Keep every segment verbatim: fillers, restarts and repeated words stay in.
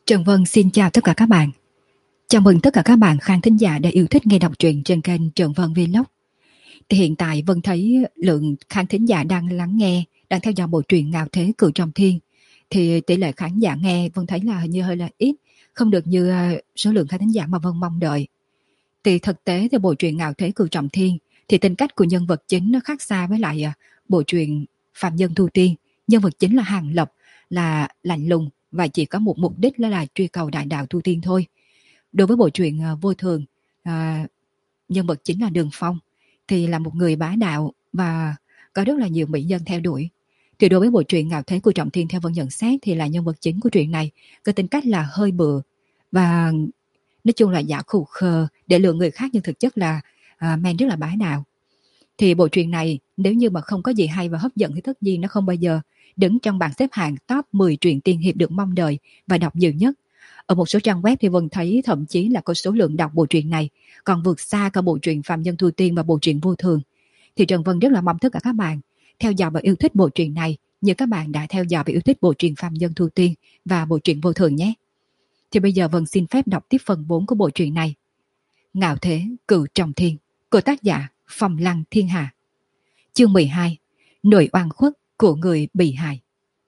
Trần Vân xin chào tất cả các bạn. Chào mừng tất cả các bạn khán thính giả đã yêu thích nghe đọc truyện trên kênh Trần Vân Vlog. Thì hiện tại Vân thấy lượng khán thính giả đang lắng nghe, đang theo dõi bộ truyện Ngạo Thế Cửu Trọng Thiên. Thì tỷ lệ khán giả nghe Vân thấy là hình như hơi là ít, không được như số lượng khán thính giả mà Vân mong đợi. Thì thực tế thì bộ truyện Ngạo Thế Cửu Trọng Thiên thì tính cách của nhân vật chính nó khác xa với lại bộ truyện Phạm Nhân Thu Tiên. Nhân vật chính là Hàng Lập, là lạnh lùng và chỉ có một mục đích là, là truy cầu đại đạo tu tiên thôi. Đối với bộ truyện uh, Vô Thường, uh, nhân vật chính là Đường Phong thì là một người bá đạo và có rất là nhiều mỹ nhân theo đuổi. Thì đối với bộ truyện Ngạo Thế Cửu Trọng Thiên, theo Vân nhận xét thì là nhân vật chính của truyện này có tính cách là hơi bựa và nói chung là giả khù khờ để lừa người khác, nhưng thực chất là uh, men rất là bá đạo. Thì bộ truyện này nếu như mà không có gì hay và hấp dẫn thì tất nhiên nó không bao giờ đứng trong bảng xếp hạng top mười truyện tiên hiệp được mong đợi và đọc nhiều nhất. Ở một số trang web thì Vân thấy thậm chí là có số lượng đọc bộ truyện này còn vượt xa cả bộ truyện Phạm Nhân Thu Tiên và bộ truyện Vô Thường. Thì Trần Vân rất là mong tất cả các bạn theo dõi và yêu thích bộ truyện này như các bạn đã theo dõi và yêu thích bộ truyện Phạm Nhân Thu Tiên và bộ truyện Vô Thường nhé. Thì bây giờ Vân xin phép đọc tiếp phần bốn của bộ truyện này. Ngạo Thế Cửu Trọng Thiên của tác giả Phong Lăng Thiên Hà. Chương mười hai. Nỗi oan khuất của người bị hại.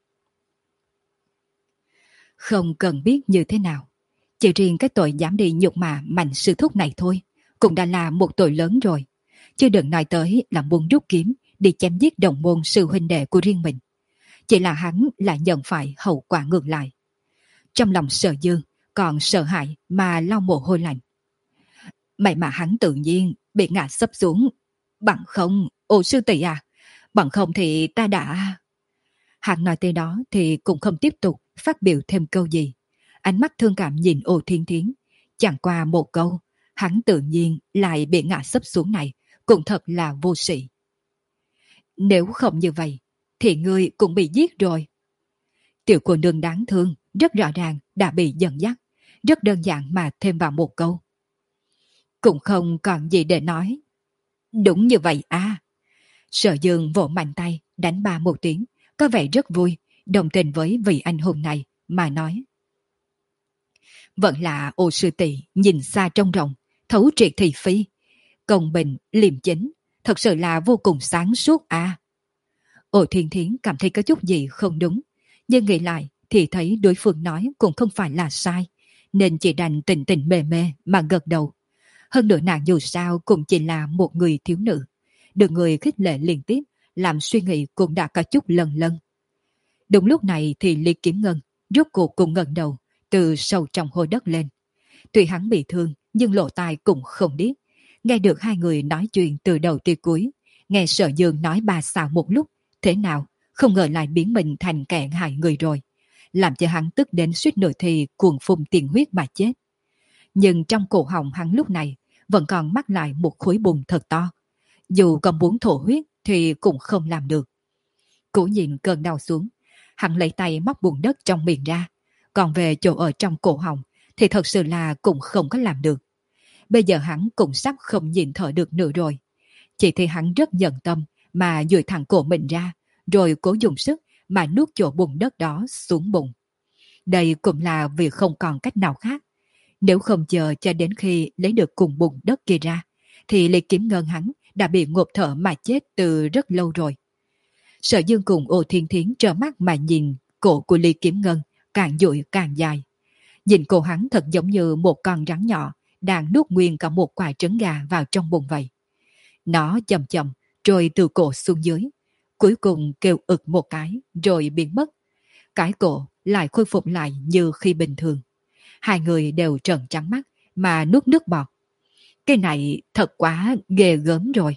Không cần biết như thế nào, chỉ riêng cái tội dám đi nhục mạ Mạnh Sư Thúc này thôi cũng đã là một tội lớn rồi, chứ đừng nói tới là muốn rút kiếm đi chém giết đồng môn sư huynh đệ của riêng mình. Chỉ là hắn lại nhận phải hậu quả ngược lại. Trong lòng Sở Dương còn sợ hãi mà lau mồ hôi lạnh. May mà hắn tự nhiên bị ngã sấp xuống, bằng không, ô sư tỷ à, bằng không thì ta đã... Hắn nói tới đó thì cũng không tiếp tục phát biểu thêm câu gì. Ánh mắt thương cảm nhìn Ô Thiên Thiến. Chẳng qua một câu, hắn tự nhiên lại bị ngã sấp xuống này, cũng thật là vô sĩ. Nếu không như vậy, thì ngươi cũng bị giết rồi. Tiểu cô nương đáng thương, rất rõ ràng đã bị dẫn dắt. Rất đơn giản mà thêm vào một câu. Cũng không còn gì để nói. Đúng như vậy à. Sở Dương vỗ mạnh tay, đánh ba một tiếng, có vẻ rất vui, đồng tình với vị anh hùng này mà nói. Vẫn là Ô sư tỷ nhìn xa trông rộng, thấu triệt thị phi, công bình, liêm chính, thật sự là vô cùng sáng suốt à. Ô Thiên Thiến cảm thấy có chút gì không đúng, nhưng nghĩ lại thì thấy đối phương nói cũng không phải là sai, nên chỉ đành tình tình mê mê mà gật đầu. Hơn nữa nàng dù sao cũng chỉ là một người thiếu nữ, được người khích lệ liên tiếp, làm suy nghĩ cũng đã có chút lần lân. Đúng lúc này thì Lý Kiếm Ngân rốt cuộc cũng ngẩng đầu từ sâu trong hố đất lên. Tuy hắn bị thương nhưng lộ tai cũng không điếc, nghe được hai người nói chuyện từ đầu tới cuối, nghe Sở Dương nói ba xạo một lúc, thế nào không ngờ lại biến mình thành kẻ hại người rồi, làm cho hắn tức đến suýt nửa thì cuồng phun tiền huyết mà chết. Nhưng trong cổ họng hắn lúc này vẫn còn mắc lại một khối bùn thật to, dù còn muốn thổ huyết thì cũng không làm được. Cố nhìn cơn đau xuống, hắn lấy tay móc bùn đất trong miệng ra, còn về chỗ ở trong cổ họng thì thật sự là cũng không có làm được. Bây giờ hắn cũng sắp không nhịn thở được nữa rồi. Chỉ thì hắn rất nhận tâm mà duỗi thẳng cổ mình ra, rồi cố dùng sức mà nuốt chỗ bùn đất đó xuống bụng. Đây cũng là vì không còn cách nào khác. Nếu không chờ cho đến khi lấy được cùng bùn đất kia ra, thì Lý Kiếm Ngân hắn đã bị ngộp thở mà chết từ rất lâu rồi. Sở Dương cùng Ô Thiên Thiến trợn mắt mà nhìn cổ của Lý Kiếm Ngân càng dụi càng dài. Nhìn cổ hắn thật giống như một con rắn nhỏ đang nuốt nguyên cả một quả trứng gà vào trong bụng vậy. Nó chậm chậm rồi từ cổ xuống dưới, cuối cùng kêu ực một cái rồi biến mất. Cái cổ lại khôi phục lại như khi bình thường. Hai người đều trợn trắng mắt mà nuốt nước bọt. Cái này thật quá ghê gớm rồi.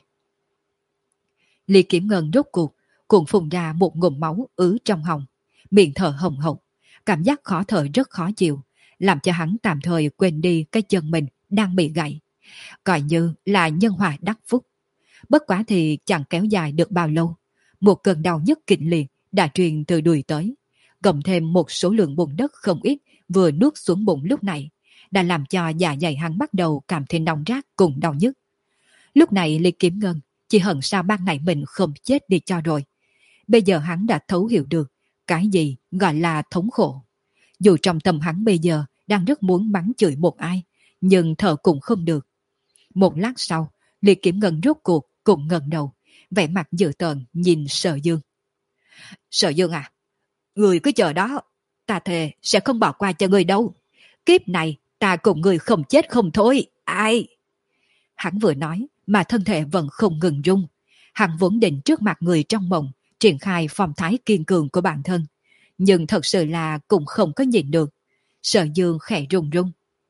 Lý Kiếm Ngân rốt cuộc cũng phun ra một ngụm máu ứ trong họng, miệng thở hồng hộc, cảm giác khó thở rất khó chịu, làm cho hắn tạm thời quên đi cái chân mình đang bị gãy, coi như là nhân hòa đắc phúc. Bất quá thì chẳng kéo dài được bao lâu, một cơn đau nhức kịch liệt đã truyền từ đùi tới, cộng thêm một số lượng bùn đất không ít vừa nuốt xuống bụng lúc này, đã làm cho dạ dày hắn bắt đầu cảm thấy nóng rát cùng đau nhức. Lúc này Lý Kiếm Ngân chỉ hận sao ban ngày mình không chết đi cho rồi. Bây giờ hắn đã thấu hiểu được cái gì gọi là thống khổ. Dù trong tâm hắn bây giờ đang rất muốn mắng chửi một ai, nhưng thở cũng không được. Một lát sau, Lý Kiếm Ngân rốt cuộc cũng ngẩng đầu, vẻ mặt dữ tợn nhìn Sở Dương. Sở Dương à, người cứ chờ đó, ta thề sẽ không bỏ qua cho người đâu. Kiếp này ta cùng người không chết không thôi, ai? Hắn vừa nói mà thân thể vẫn không ngừng rung. Hắn vốn định trước mặt người trong mộng triển khai phong thái kiên cường của bản thân, nhưng thật sự là cũng không có nhìn được. Sở Dương khẽ run run.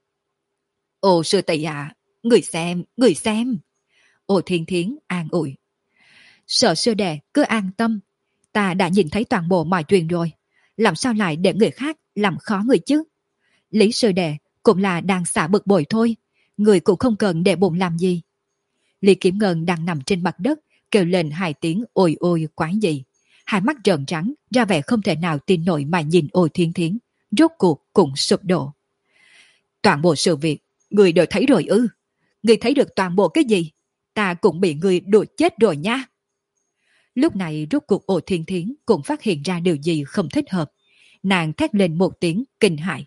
Ồ sư tỷ à, người xem, người xem. Ồ Thiên Thiến an ủi. Sở sư đệ cứ an tâm, ta đã nhìn thấy toàn bộ mọi chuyện rồi, làm sao lại để người khác làm khó người chứ? Lý sư đệ cũng là đang xả bực bội thôi, người cũng không cần để bụng làm gì. Lý Kiếm Ngân đang nằm trên mặt đất, kêu lên hai tiếng ôi ôi quái dị. Hai mắt trợn trắng, ra vẻ không thể nào tin nổi mà nhìn Ôi Thiên Thiến, rốt cuộc cũng sụp đổ. Toàn bộ sự việc, người đều thấy rồi ư? Người thấy được toàn bộ cái gì? Ta cũng bị người đuổi chết rồi nha. Lúc này rốt cuộc Ôi Thiên Thiến cũng phát hiện ra điều gì không thích hợp. Nàng thét lên một tiếng kinh hãi.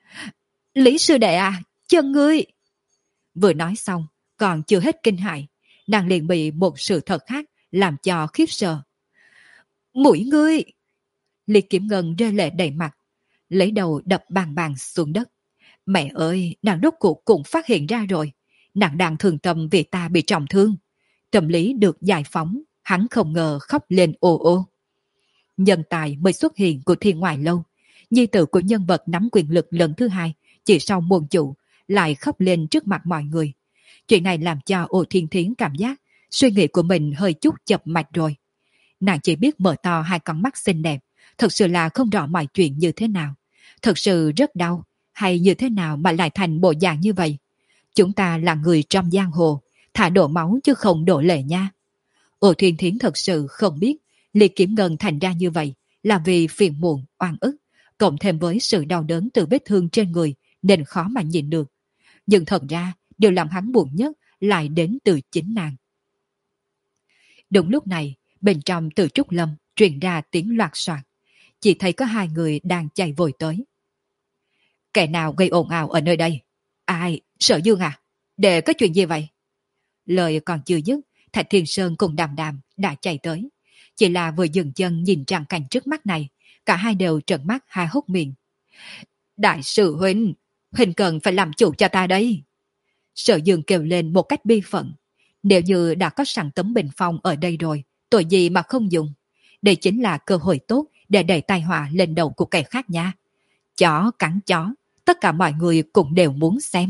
Lý sư đệ à, chân ngươi! Vừa nói xong, còn chưa hết kinh hãi, nàng liền bị một sự thật khác làm cho khiếp sợ. Mũi ngươi! Lý Kiếm Ngân rơi lệ đầy mặt, lấy đầu đập bàng bàng xuống đất. Mẹ ơi, nàng rốt cuộc cũng phát hiện ra rồi. Nàng đang thương tâm vì ta bị trọng thương. Tâm lý được giải phóng, hắn không ngờ khóc lên ồ ô. Nhân tài mới xuất hiện của Thiên Ngoại Lâu, nhi tử của nhân vật nắm quyền lực lần thứ hai, chỉ sau môn chủ, lại khóc lên trước mặt mọi người. Chuyện này làm cho Ô Thiên Thiến cảm giác suy nghĩ của mình hơi chút chập mạch rồi. Nàng chỉ biết mở to hai con mắt xinh đẹp, thật sự là không rõ mọi chuyện như thế nào. Thật sự rất đau, hay như thế nào mà lại thành bộ dạng như vậy? Chúng ta là người trong giang hồ, thả đổ máu chứ không đổ lệ nha. Ô Thiên Thiến thật sự không biết Lý Kiếm Ngân thành ra như vậy là vì phiền muộn, oan ức, cộng thêm với sự đau đớn từ vết thương trên người nên khó mà nhìn được. Nhưng thật ra, điều làm hắn buồn nhất lại đến từ chính nàng. Đúng lúc này, bên trong Từ Trúc Lâm truyền ra tiếng loạt soạt. Chỉ thấy có hai người đang chạy vội tới. Kẻ nào gây ồn ào ở nơi đây? Ai? Sở Dương à? Để có chuyện gì vậy? Lời còn chưa dứt, Thạch Thiên Sơn cùng Đàm Đàm đã chạy tới. Chỉ là vừa dừng chân nhìn tràng cảnh trước mắt này, cả hai đều trợn mắt hai hốc miệng. Đại sư huynh, huynh cần phải làm chủ cho ta đây. Sở Dương kêu lên một cách bi phận. Nếu như đã có sẵn tấm bình phong ở đây rồi, tội gì mà không dùng? Đây chính là cơ hội tốt để đẩy tai họa lên đầu của kẻ khác nha. Chó cắn chó, tất cả mọi người cũng đều muốn xem.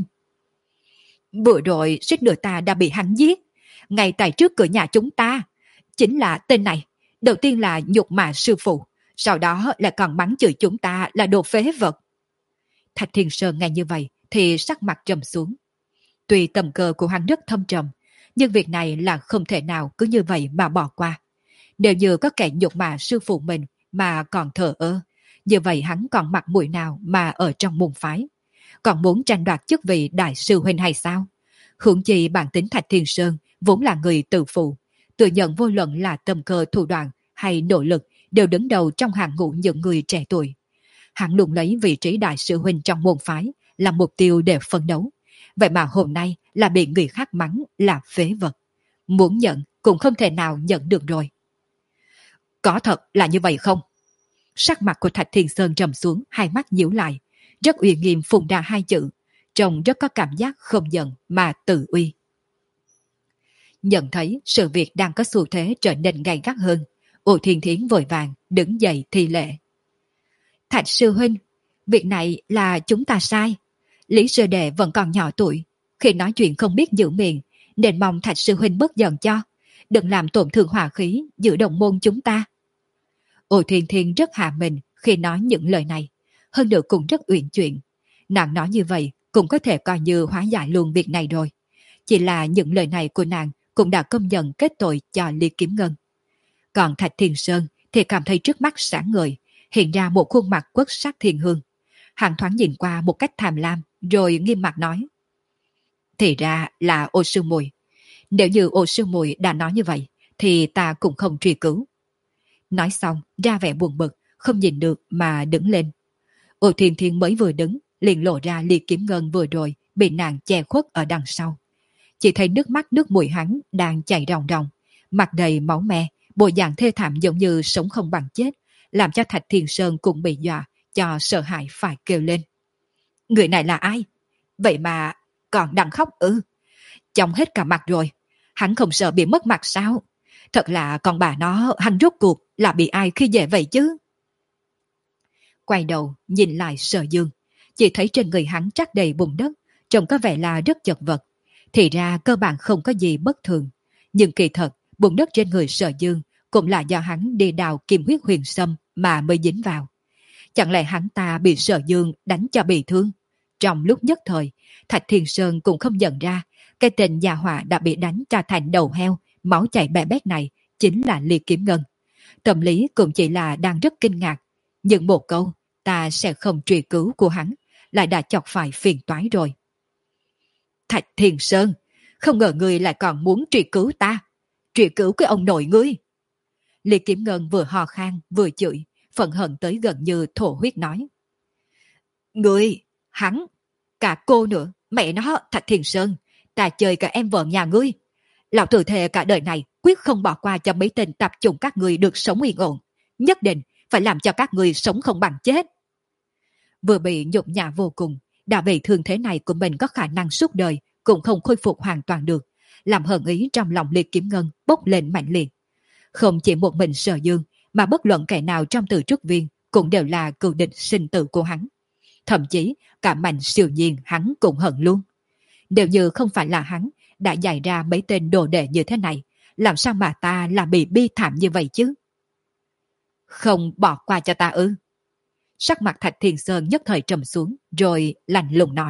Vừa rồi suýt nữa ta đã bị hắn giết, ngay tại trước cửa nhà chúng ta. Chính là tên này, đầu tiên là nhục mạ sư phụ, sau đó lại còn mắng chửi chúng ta là đồ phế vật. Thạch Thiên Sơn nghe như vậy thì sắc mặt trầm xuống. Tuy tầm cơ của hắn rất thâm trầm, nhưng việc này là không thể nào cứ như vậy mà bỏ qua. Nếu như có kẻ nhục mạ sư phụ mình mà còn thờ ơ, như vậy hắn còn mặt mũi nào mà ở trong môn phái? Còn muốn tranh đoạt chức vị đại sư huynh hay sao? Huống chi bản tính Thạch Thiên Sơn vốn là người tự phụ, tự nhận vô luận là tầm cơ thủ đoạn hay nỗ lực đều đứng đầu trong hàng ngũ những người trẻ tuổi. Hắn luôn lấy vị trí đại sư huynh trong môn phái là mục tiêu để phấn đấu. Vậy mà hôm nay là bị người khác mắng là phế vật. Muốn nhận cũng không thể nào nhận được rồi. Có thật là như vậy không? Sắc mặt của Thạch Thiên Sơn trầm xuống, hai mắt nhíu lại, rất uy nghiêm phun ra hai chữ, trông rất có cảm giác không giận mà tự uy. Nhận thấy sự việc đang có xu thế trở nên gay gắt hơn, Ô Thiên Thiến vội vàng đứng dậy thi lễ. Thạch sư huynh, việc này là chúng ta sai. Lý sư đệ vẫn còn nhỏ tuổi, khi nói chuyện không biết giữ miệng, nên mong Thạch sư huynh bớt giận cho, đừng làm tổn thương hòa khí giữa đồng môn chúng ta. Ô Thiên Thiên rất hạ mình khi nói những lời này, hơn nữa cũng rất uyển chuyển. Nàng nói như vậy cũng có thể coi như hóa giải luôn việc này rồi. Chỉ là những lời này của nàng cũng đã công nhận kết tội cho Lý Kiếm Ngân. Còn Thạch Thiên Sơn thì cảm thấy trước mắt sáng ngời, hiện ra một khuôn mặt quất sắc thiên hương. Hắn thoáng nhìn qua một cách tham lam, rồi nghiêm mặt nói. Thì ra là Ô Sư Mùi. Nếu như Ô Sư Mùi đã nói như vậy, thì ta cũng không truy cứu. Nói xong, ra vẻ buồn bực, không nhìn được mà đứng lên. Ô Thiên Thiên mới vừa đứng, liền lộ ra Ly Kiếm Ngân vừa rồi bị nàng che khuất ở đằng sau. Chỉ thấy nước mắt nước mũi hắn đang chảy ròng ròng, mặt đầy máu me, bộ dạng thê thảm giống như sống không bằng chết, làm cho Thạch Thiên Sơn cũng bị dọa, cho sợ hãi phải kêu lên. Người này là ai? Vậy mà còn đang khóc ư? Chồng hết cả mặt rồi, hắn không sợ bị mất mặt sao? Thật là con bà nó, hắn rốt cuộc là bị ai khi dễ vậy chứ? Quay đầu nhìn lại Sở Dương, chỉ thấy trên người hắn trắc đầy bùn đất, trông có vẻ là rất chật vật. Thì ra cơ bản không có gì bất thường, nhưng kỳ thật bùn đất trên người Sở Dương cũng là do hắn đi đào kim huyết huyền sâm mà mới dính vào. Chẳng lẽ hắn ta bị Sở Dương đánh cho bị thương? Trong lúc nhất thời, Thạch Thiên Sơn cũng không nhận ra cái tên nhà họa đã bị đánh cho thành đầu heo, máu chảy bè bét này chính là Ly Kiếm Ngân. Tâm lý cũng chỉ là đang rất kinh ngạc, nhưng một câu ta sẽ không truy cứu của hắn lại đã chọc phải phiền toái rồi. Thạch Thiên Sơn, không ngờ ngươi lại còn muốn truy cứu ta. Truy cứu cái ông nội ngươi. Ly Kiếm Ngân vừa ho khan vừa chửi, phẫn hận tới gần như thổ huyết nói. Ngươi, hắn, cả cô nữa, mẹ nó, Thạch Thiên Sơn, ta chơi cả em vợ nhà ngươi. Lão tử thề cả đời này quyết không bỏ qua cho mấy tên tập trung các ngươi được sống yên ổn. Nhất định phải làm cho các ngươi sống không bằng chết. Vừa bị nhục nhã vô cùng, đã bị thương thế này của mình có khả năng suốt đời cũng không khôi phục hoàn toàn được, làm hận ý trong lòng Ly Kiếm Ngân bốc lên mạnh liệt. Không chỉ một mình Sở Dương, mà bất luận kẻ nào trong Từ Trúc Viên cũng đều là cừu địch sinh tử của hắn. Thậm chí cả Mạnh Siêu Nhiên hắn cũng hận luôn. Nếu như không phải là hắn đã dạy ra mấy tên đồ đệ như thế này, làm sao mà ta là bị bi thảm như vậy chứ? Không bỏ qua cho ta ư? Sắc mặt Thạch Thiên Sơn nhất thời trầm xuống, rồi lạnh lùng nói.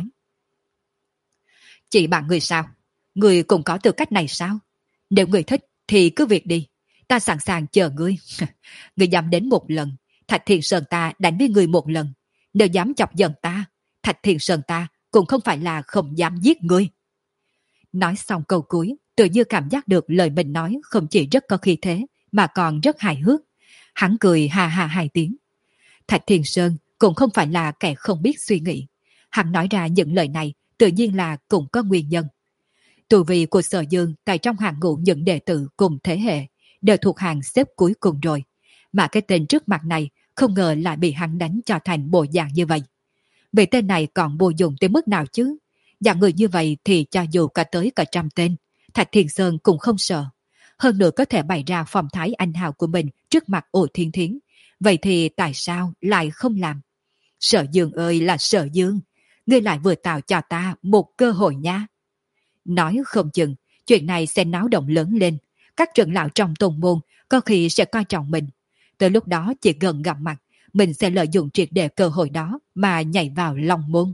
Chỉ bạn người sao? Người cũng có tư cách này sao? Nếu người thích thì cứ việc đi, ta sẵn sàng chờ ngươi. Ngươi dám đến một lần, Thạch Thiên Sơn ta đánh với ngươi một lần. Nếu dám chọc giận ta, Thạch Thiên Sơn ta cũng không phải là không dám giết ngươi. Nói xong câu cuối, tự như cảm giác được lời mình nói không chỉ rất có khí thế, mà còn rất hài hước. Hắn cười hà hà hai tiếng. Thạch Thiên Sơn cũng không phải là kẻ không biết suy nghĩ. Hắn nói ra những lời này tự nhiên là cũng có nguyên nhân. Tu vi của Sở Dương tại trong hàng ngũ những đệ tử cùng thế hệ đều thuộc hàng xếp cuối cùng rồi. Mà cái tên trước mặt này không ngờ lại bị hắn đánh cho thành bộ dạng như vậy. Vì tên này còn bồi dụng tới mức nào chứ? Dạng người như vậy thì cho dù cả tới cả trăm tên, Thạch Thiên Sơn cũng không sợ. Hơn nữa có thể bày ra phong thái anh hào của mình trước mặt Ổ Thiên Thiến. Vậy thì tại sao lại không làm? Sở Dương ơi là Sở Dương, ngươi lại vừa tạo cho ta một cơ hội nha. Nói không chừng, chuyện này sẽ náo động lớn lên. Các trưởng lão trong tôn môn có khi sẽ coi trọng mình. Tới lúc đó chỉ gần gặp mặt, mình sẽ lợi dụng triệt để cơ hội đó mà nhảy vào lòng môn.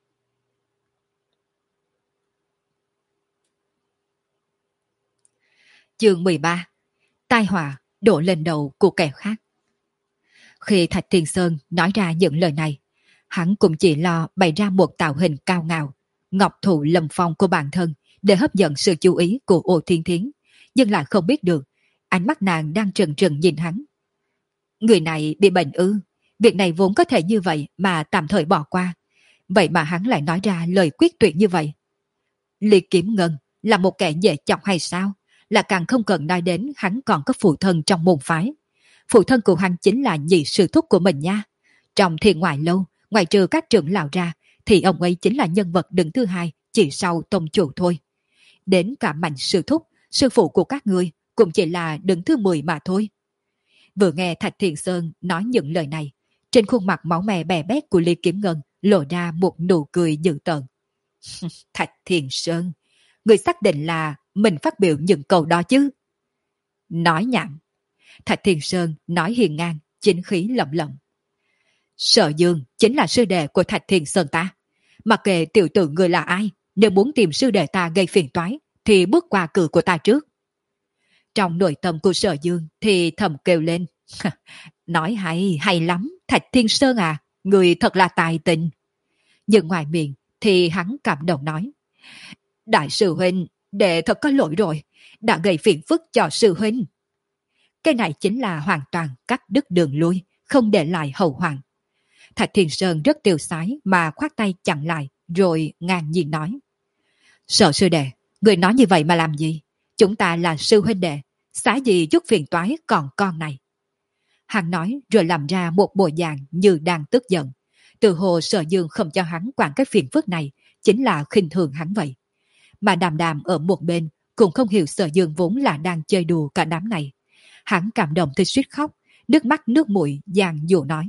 Chương mười ba. Tai họa đổ lên đầu của kẻ khác. Khi Thạch Thiên Sơn nói ra những lời này, hắn cũng chỉ lo bày ra một tạo hình cao ngạo, ngọc thụ lâm phong của bản thân để hấp dẫn sự chú ý của Ô Thiên Thiến, nhưng lại không biết được ánh mắt nàng đang trừng trừng nhìn hắn. Người này bị bệnh ư? Việc này vốn có thể như vậy mà tạm thời bỏ qua. Vậy mà hắn lại nói ra lời quyết tuyệt như vậy. Ly Kiếm Ngân là một kẻ dễ chọc hay sao? Là càng không cần nói đến hắn còn có phụ thân trong môn phái. Phụ thân của hắn chính là nhị sư thúc của mình nha. Trong Thiên Ngoại Lâu, ngoài trừ các trưởng lão ra, thì ông ấy chính là nhân vật đứng thứ hai, chỉ sau tông chủ thôi. Đến cả Mạnh sư thúc, sư phụ của các ngươi cũng chỉ là đứng thứ mười mà thôi. Vừa nghe Thạch Thiên Sơn nói những lời này, trên khuôn mặt máu me bè bét của Ly Kiếm Ngân lộ ra một nụ cười dữ tợn. Thạch Thiên Sơn, người xác định là mình phát biểu những câu đó chứ? Nói nhảm. Thạch Thiên Sơn nói hiền ngang, chính khí lẩm lẩm. Sở Dương chính là sư đệ của Thạch Thiên Sơn ta. Mặc kệ tiểu tử người là ai, nếu muốn tìm sư đệ ta gây phiền toái, thì bước qua cửa của ta trước. Trong nội tâm của Sở Dương thì thầm kêu lên. Nói hay, hay lắm, Thạch Thiên Sơn à, người thật là tài tình. Nhưng ngoài miệng thì hắn cảm động nói. Đại sư huynh, đệ thật có lỗi rồi, đã gây phiền phức cho sư huynh. Cái này chính là hoàn toàn cắt đứt đường lui, không để lại hậu hoạn. Thạch Thiên Sơn rất tiêu sái mà khoát tay chặn lại, rồi ngang nhiên nói. Sở sư đệ, người nói như vậy mà làm gì? Chúng ta là sư huynh đệ, xá gì chút phiền toái còn con này. Hắn nói rồi làm ra một bộ dạng như đang tức giận. Từ hồ Sở Dương không cho hắn quản cái phiền phức này, chính là khinh thường hắn vậy. Mà Đàm Đàm ở một bên cũng không hiểu Sở Dương vốn là đang chơi đùa cả đám này. Hắn cảm động tới suýt khóc, nước mắt nước mũi giàn dụ nói.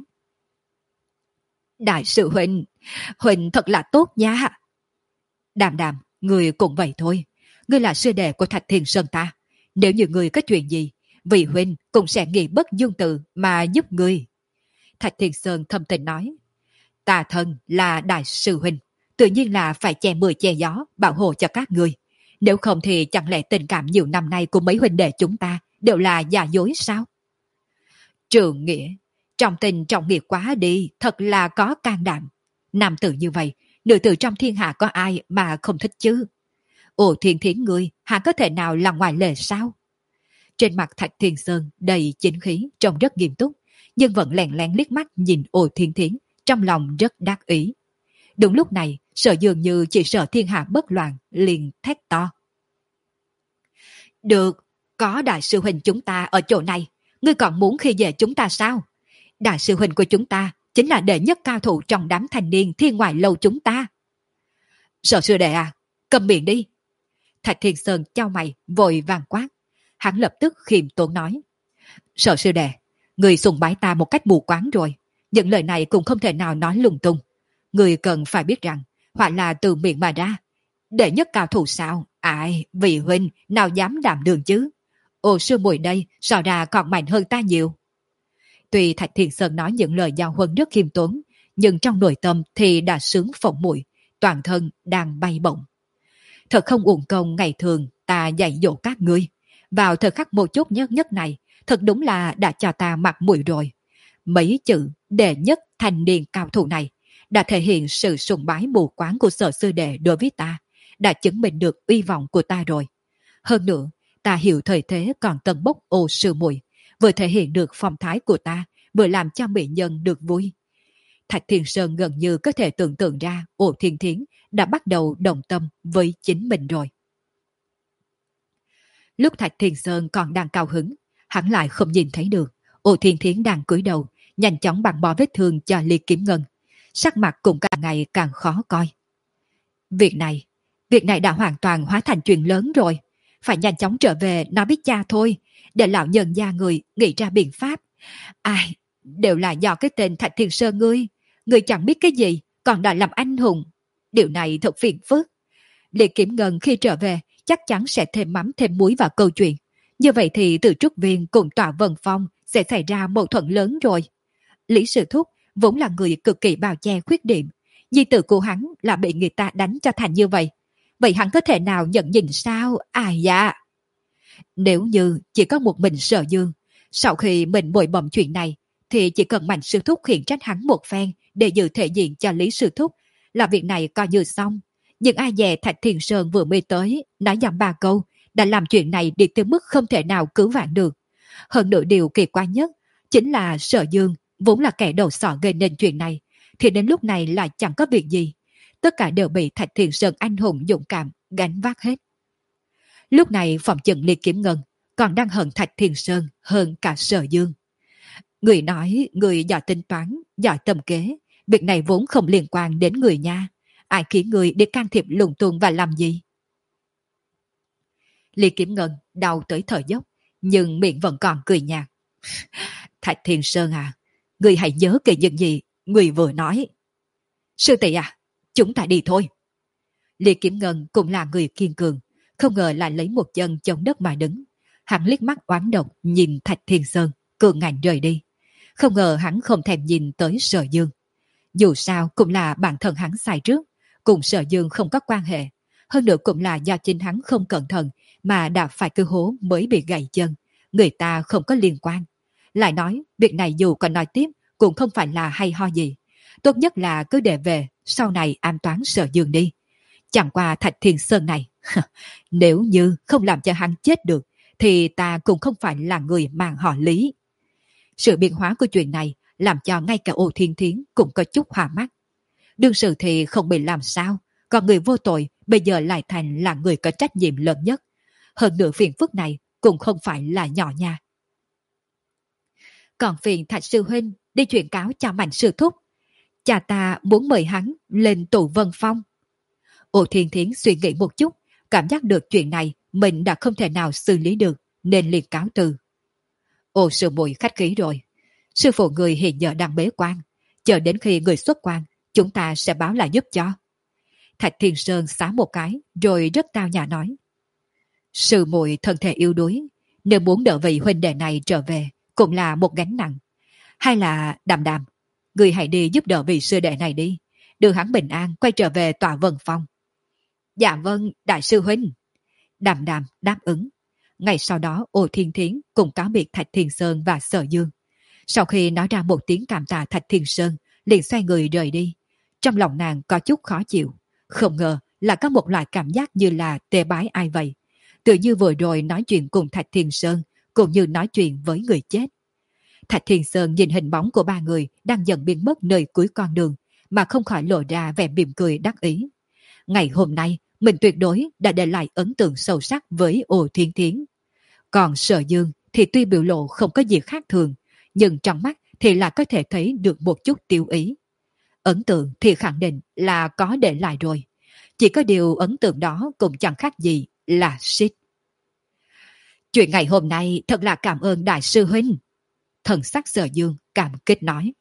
Đại sư huynh, huynh thật là tốt nha. Đàm Đàm, người cũng vậy thôi. Ngươi là sư đệ của Thạch Thiên Sơn ta. Nếu như ngươi có chuyện gì, vị huynh cũng sẽ nghĩ bất dung từ mà giúp ngươi. Thạch Thiên Sơn thâm tình nói. Ta thân là đại sư huynh, tự nhiên là phải che mưa che gió, bảo hộ cho các ngươi. Nếu không thì chẳng lẽ tình cảm nhiều năm nay của mấy huynh đệ chúng ta đều là giả dối sao? Trường Nghĩa, trọng tình trọng nghĩa quá đi, thật là có can đảm. Nam tử như vậy, nữ tử trong thiên hạ có ai mà không thích chứ? Ồ Thiên Thiến ngươi, hả có thể nào là ngoài lệ sao? Trên mặt Thạch Thiên Sơn đầy chính khí, trông rất nghiêm túc, nhưng vẫn lén lén liếc mắt nhìn Ồ Thiên Thiến, trong lòng rất đắc ý. Đúng lúc này, Sở dường như chỉ sợ thiên hạ bất loạn, liền thét to. Được, có đại sư huynh chúng ta ở chỗ này, ngươi còn muốn khi dễ chúng ta sao? Đại sư huynh của chúng ta chính là đệ nhất cao thủ trong đám thanh niên thiên ngoại lâu chúng ta. Sở sư đệ à, cầm miệng đi. Thạch Thiên Sơn chau mày, vội vàng quát. Hắn lập tức khiêm tốn nói. Sở sư đệ, người sùng bái ta một cách mù quáng rồi. Những lời này cũng không thể nào nói lung tung. Người cần phải biết rằng, hoặc là từ miệng mà ra. Đệ nhất cao thủ sao? Ai, vị huynh, nào dám đảm đường chứ? Ô sư muội đây, sao ra còn mạnh hơn ta nhiều. Tuy Thạch Thiên Sơn nói những lời giao huấn rất khiêm tốn, nhưng trong nội tâm thì đã sướng phỏng muội, toàn thân đang bay bổng. Thật không uổng công ngày thường ta dạy dỗ các ngươi. Vào thời khắc một chút nhất nhất này, thật đúng là đã cho ta mặt mũi rồi. Mấy chữ đệ nhất thanh niên cao thủ này đã thể hiện sự sùng bái mù quáng của Sở sư đệ đối với ta, đã chứng minh được uy vọng của ta rồi. Hơn nữa, ta hiểu thời thế còn tầng bốc ô sư muội, vừa thể hiện được phong thái của ta, vừa làm cho mỹ nhân được vui. Thạch Thiên Sơn gần như có thể tưởng tượng ra Ổ Thiên Thiến đã bắt đầu đồng tâm với chính mình rồi. Lúc Thạch Thiên Sơn còn đang cao hứng, hắn lại không nhìn thấy được Ổ Thiên Thiến đang cúi đầu, nhanh chóng băng bó vết thương cho Ly Kiếm Ngân. Sắc mặt cũng càng ngày càng khó coi. Việc này, việc này đã hoàn toàn hóa thành chuyện lớn rồi. Phải nhanh chóng trở về nói với cha thôi, để lão nhân gia người nghĩ ra biện pháp. Ai, đều là do cái tên Thạch Thiên Sơn ngươi. Ngươi chẳng biết cái gì, còn đã làm anh hùng. Điều này thật phiền phức. Ly Kiếm Ngân khi trở về chắc chắn sẽ thêm mắm thêm muối vào câu chuyện. Như vậy thì từ Trúc Viên cùng Tọa Vân Phong sẽ xảy ra mâu thuẫn lớn rồi. Lý Sư Thúc vốn là người cực kỳ bào che khuyết điểm. Nhi tử của hắn là bị người ta đánh cho thành như vậy. Vậy hắn có thể nào nhận nhìn sao? Ai dạ? Nếu như chỉ có một mình Sở Dương, sau khi mình bội bẩm chuyện này, thì chỉ cần Mạnh Sư Thúc khiển trách hắn một phen để giữ thể diện cho Lý Sư Thúc, là việc này coi như xong. Nhưng ai dè Thạch Thiên Sơn vừa mới tới, nói dăm ba câu, đã làm chuyện này đi tới mức không thể nào cứu vãn được. Hơn nữa điều kỳ quái nhất, chính là Sở Dương vốn là kẻ đầu sỏ gây nên chuyện này, thì đến lúc này lại chẳng có việc gì. Tất cả đều bị Thạch Thiên Sơn anh hùng dũng cảm gánh vác hết. Lúc này phòng chừng Ly Kiếm Ngân còn đang hận Thạch Thiên Sơn hơn cả Sở Dương. Người nói người giỏi tính toán, giỏi tâm kế, việc này vốn không liên quan đến người nha. Ai khiến người để can thiệp lung tung và làm gì? Ly Kiếm Ngân đau tới thở dốc, nhưng miệng vẫn còn cười nhạt. Thạch Thiên Sơn à, người hãy nhớ kỹ những gì người vừa nói. Sư tỷ à, chúng ta đi thôi. Ly Kiếm Ngân cũng là người kiên cường, không ngờ lại lấy một chân chống đất mà đứng. Hắn liếc mắt oán độc nhìn Thạch Thiên Sơn, cường ngạnh rời đi. Không ngờ hắn không thèm nhìn tới Sở Dương. Dù sao cũng là bản thân hắn sai trước, cùng Sở Dương không có quan hệ. Hơn nữa cũng là do chính hắn không cẩn thận mà đã phải cứ hố mới bị gãy chân. Người ta không có liên quan. Lại nói, việc này dù còn nói tiếp cũng không phải là hay ho gì. Tốt nhất là cứ để về, sau này an toán Sở Dương đi. Chẳng qua Thạch Thiên Sơn này, nếu như không làm cho hắn chết được, thì ta cũng không phải là người mang họ Lý. Sự biến hóa của chuyện này làm cho ngay cả Ô Thiên Thiến cũng có chút hòa mắt. Đương sự thì không bị làm sao, còn người vô tội bây giờ lại thành là người có trách nhiệm lớn nhất. Hơn nữa phiền phức này cũng không phải là nhỏ nha. Còn phiền Thạch sư huynh đi chuyển cáo cho Mạnh sư thúc. Cha ta muốn mời hắn lên tù Vân Phong. Ô Thiên Thiến suy nghĩ một chút, cảm giác được chuyện này mình đã không thể nào xử lý được, nên liền cáo từ. Ô sư muội khách khí rồi. Sư phụ người hiện giờ đang bế quan, chờ đến khi người xuất quan, chúng ta sẽ báo lại giúp cho. Thạch Thiên Sơn xá một cái, rồi rất tao nhã nói. Sư muội thân thể yếu đuối, nếu muốn đỡ vị huynh đệ này trở về, cũng là một gánh nặng. Hay là Đàm Đàm, người hãy đi giúp đỡ vị sư đệ này đi, đưa hắn bình an quay trở về tòa Vân Phong. Dạ vâng, đại sư huynh. Đàm Đàm đáp ứng. Ngày sau đó Ô Thiên Thiến cùng cáo biệt Thạch Thiên Sơn và Sở Dương. Sau khi nói ra một tiếng cảm tạ Thạch Thiên Sơn, liền xoay người rời đi. Trong lòng nàng có chút khó chịu, không ngờ là có một loại cảm giác như là tê bái ai vậy. Tự như vừa rồi nói chuyện cùng Thạch Thiên Sơn, cũng như nói chuyện với người chết. Thạch Thiên Sơn nhìn hình bóng của ba người đang dần biến mất nơi cuối con đường, mà không khỏi lộ ra vẻ mỉm cười đắc ý. Ngày hôm nay, mình tuyệt đối đã để lại ấn tượng sâu sắc với Ô Thiên Thiến. Còn Sở Dương thì tuy biểu lộ không có gì khác thường, nhưng trong mắt thì là có thể thấy được một chút tiêu ý. Ấn tượng thì khẳng định là có để lại rồi. Chỉ có điều ấn tượng đó cũng chẳng khác gì là shit. Chuyện ngày hôm nay thật là cảm ơn đại sư huynh. Thần sắc Sở Dương cảm kích nói.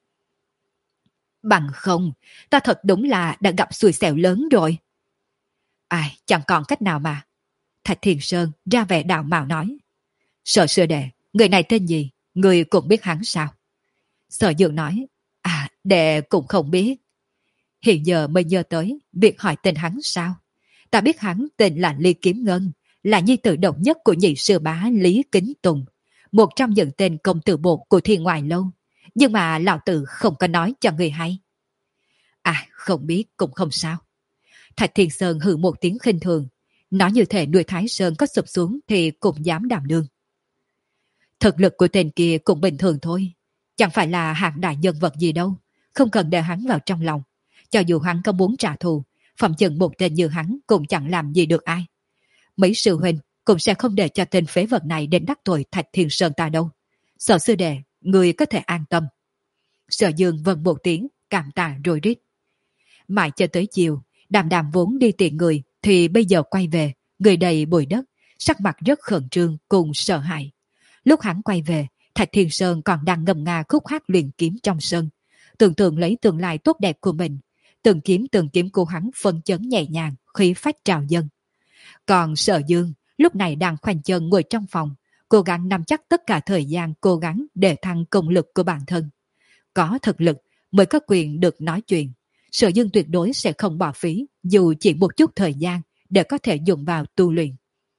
Bằng không, ta thật đúng là đã gặp xui xẻo lớn rồi. Ai, chẳng còn cách nào mà. Thạch Thiên Sơn ra vẻ đạo mạo nói. Sở sư đệ, người này tên gì? Người cũng biết hắn sao? Sở Dương nói. À, đệ cũng không biết. Hiện giờ mới nhớ tới việc hỏi tên hắn sao? Ta biết hắn tên là Lý Kiếm Ngân, là nhi tử độc nhất của nhị sư bá Lý Kính Tùng, một trong những tên công tử bột của Thiên Ngoại Lâu. Nhưng mà lão tử không có nói cho người hay. À, không biết cũng không sao. Thạch Thiên Sơn hừ một tiếng khinh thường, nói như thể núi Thái Sơn có sụp xuống thì cũng dám đảm đương. Thực lực của tên kia cũng bình thường thôi, chẳng phải là hạng đại nhân vật gì đâu, không cần để hắn vào trong lòng. Cho dù hắn có muốn trả thù, phẩm chừng một tên như hắn cũng chẳng làm gì được ai. Mấy sư huynh cũng sẽ không để cho tên phế vật này đến đắc tội Thạch Thiên Sơn ta đâu. Sở sư đệ, người có thể an tâm. Sở Dương vâng một tiếng, cảm tạ rồi rít. Mãi cho tới chiều, Đàm Đàm vốn đi tiện người thì bây giờ quay về, người đầy bụi đất, sắc mặt rất khẩn trương cùng sợ hãi. Lúc hắn quay về, Thạch Thiên Sơn còn đang ngâm nga khúc hát luyện kiếm trong sân, tưởng tượng lấy tương lai tốt đẹp của mình. Từng kiếm từng kiếm của hắn phân chấn nhẹ nhàng, khí phách trào dâng. Còn Sở Dương lúc này đang khoanh chân ngồi trong phòng, cố gắng nắm chắc tất cả thời gian cố gắng để thăng công lực của bản thân. Có thực lực mới có quyền được nói chuyện. Sở Dương tuyệt đối sẽ không bỏ phí dù chỉ một chút thời gian để có thể dùng vào tu luyện.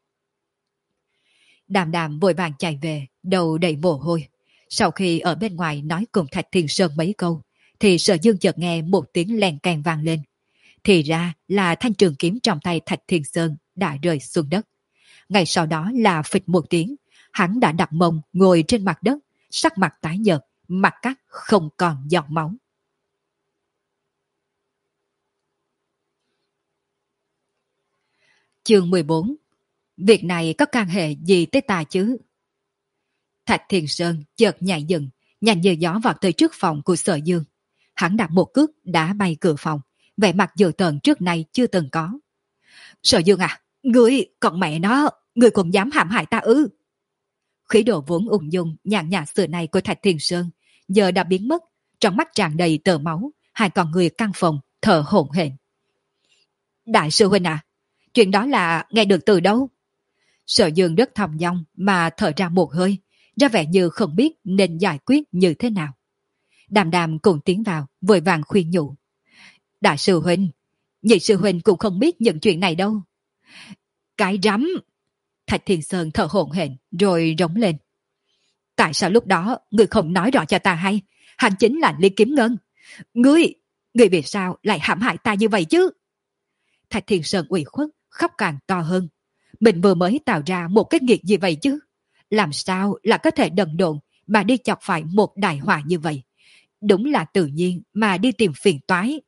Đàm Đàm vội vàng chạy về, đầu đầy mồ hôi. Sau khi ở bên ngoài nói cùng Thạch Thiên Sơn mấy câu, thì Sở Dương chợt nghe một tiếng len keng vang lên. Thì ra là thanh trường kiếm trong tay Thạch Thiên Sơn đã rơi xuống đất. Ngay sau đó là phịch một tiếng, hắn đã đặt mông ngồi trên mặt đất, sắc mặt tái nhợt, mặt cắt không còn giọt máu. Chương mười bốn. Việc này có can hệ gì tới ta chứ? Thạch Thiên Sơn chợt nhảy dựng, nhanh như gió vào tới trước phòng của Sở Dương. Hắn đặt một cước đá bay cửa phòng, vẻ mặt dữ tợn trước nay chưa từng có. Sở Dương à, ngươi, còn mẹ nó, ngươi cũng dám hãm hại ta ư? Khí độ vốn ung dung nhàn nhạt xưa này của Thạch Thiên Sơn giờ đã biến mất, trong mắt tràn đầy tơ máu, hai con người căn phòng thở hổn hển. Đại sư huynh à, chuyện đó là nghe được từ đâu? Sở Dương rất thong dong mà thở ra một hơi, ra vẻ như không biết nên giải quyết như thế nào. Đàm Đàm cùng tiến vào, vội vàng khuyên nhủ. Đại sư huynh, nhị sư huynh cũng không biết những chuyện này đâu. Cái rắm! Thạch Thiên Sơn thở hổn hển rồi rống lên. Tại sao lúc đó ngươi không nói rõ cho ta hay? Hắn chính là Lý Kiếm Ngân. Ngươi, ngươi vì sao lại hãm hại ta như vậy chứ? Thạch Thiên Sơn ủy khuất, khóc càng to hơn. Mình vừa mới tạo ra một cái nghiệt gì vậy chứ? Làm sao là có thể đần độn mà đi chọc phải một đại họa như vậy? Đúng là tự nhiên mà đi tìm phiền toái.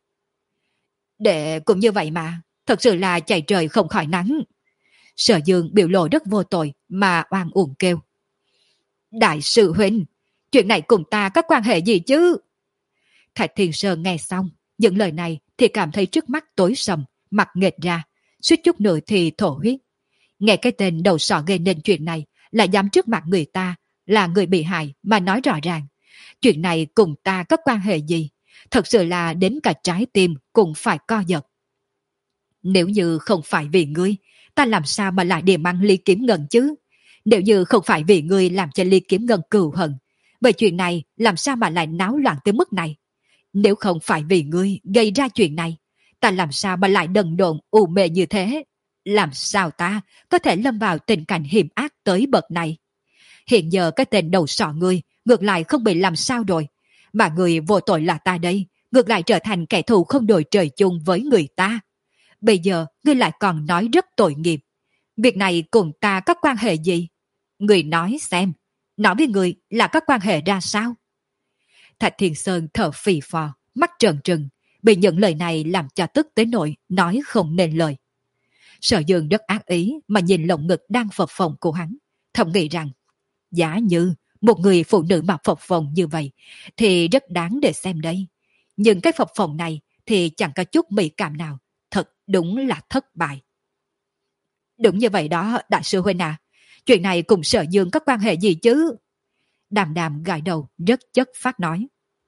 Đệ cũng như vậy mà, thật sự là chạy trời không khỏi nắng. Sở Dương biểu lộ rất vô tội mà oan uổng kêu. Đại sư huynh, chuyện này cùng ta có quan hệ gì chứ? Thạch Thiên Sơn nghe xong những lời này thì cảm thấy trước mắt tối sầm, mặt nghệt ra, suýt chút nữa thì thổ huyết. Nghe cái tên đầu sọ gây nên chuyện này là dám trước mặt người ta là người bị hại mà nói rõ ràng. Chuyện này cùng ta có quan hệ gì? Thật sự là đến cả trái tim cũng phải co giật. Nếu như không phải vì ngươi, ta làm sao mà lại điềm ăn Ly Kiếm Ngân chứ? Nếu như không phải vì ngươi làm cho Ly Kiếm Ngân cừu hận, bởi chuyện này làm sao mà lại náo loạn tới mức này? Nếu không phải vì ngươi gây ra chuyện này, ta làm sao mà lại đần độn u mê như thế? Làm sao ta có thể lâm vào tình cảnh hiểm ác tới bậc này? Hiện giờ cái tên đầu sọ ngươi ngược lại không bị làm sao rồi, mà người vô tội là ta đây, ngược lại trở thành kẻ thù không đội trời chung với người ta. Bây giờ ngươi lại còn nói rất tội nghiệp. Việc này cùng ta có quan hệ gì? Người nói xem, nói với người là có quan hệ ra sao? Thạch Thiên Sơn thở phì phò, mắt trợn trừng, bị những lời này làm cho tức tới nỗi nói không nên lời. Sở Dương rất ác ý mà nhìn lồng ngực đang phập phồng của hắn, thầm nghĩ rằng giả như một người phụ nữ mà phập phồng như vậy thì rất đáng để xem đây. Nhưng cái phập phồng này thì chẳng có chút mỹ cảm nào, thật đúng là thất bại. Đúng như vậy đó, đại sư huynh à, chuyện này cùng Sở Dương có quan hệ gì chứ? Đàm Đàm gãi đầu rất chất phát nói.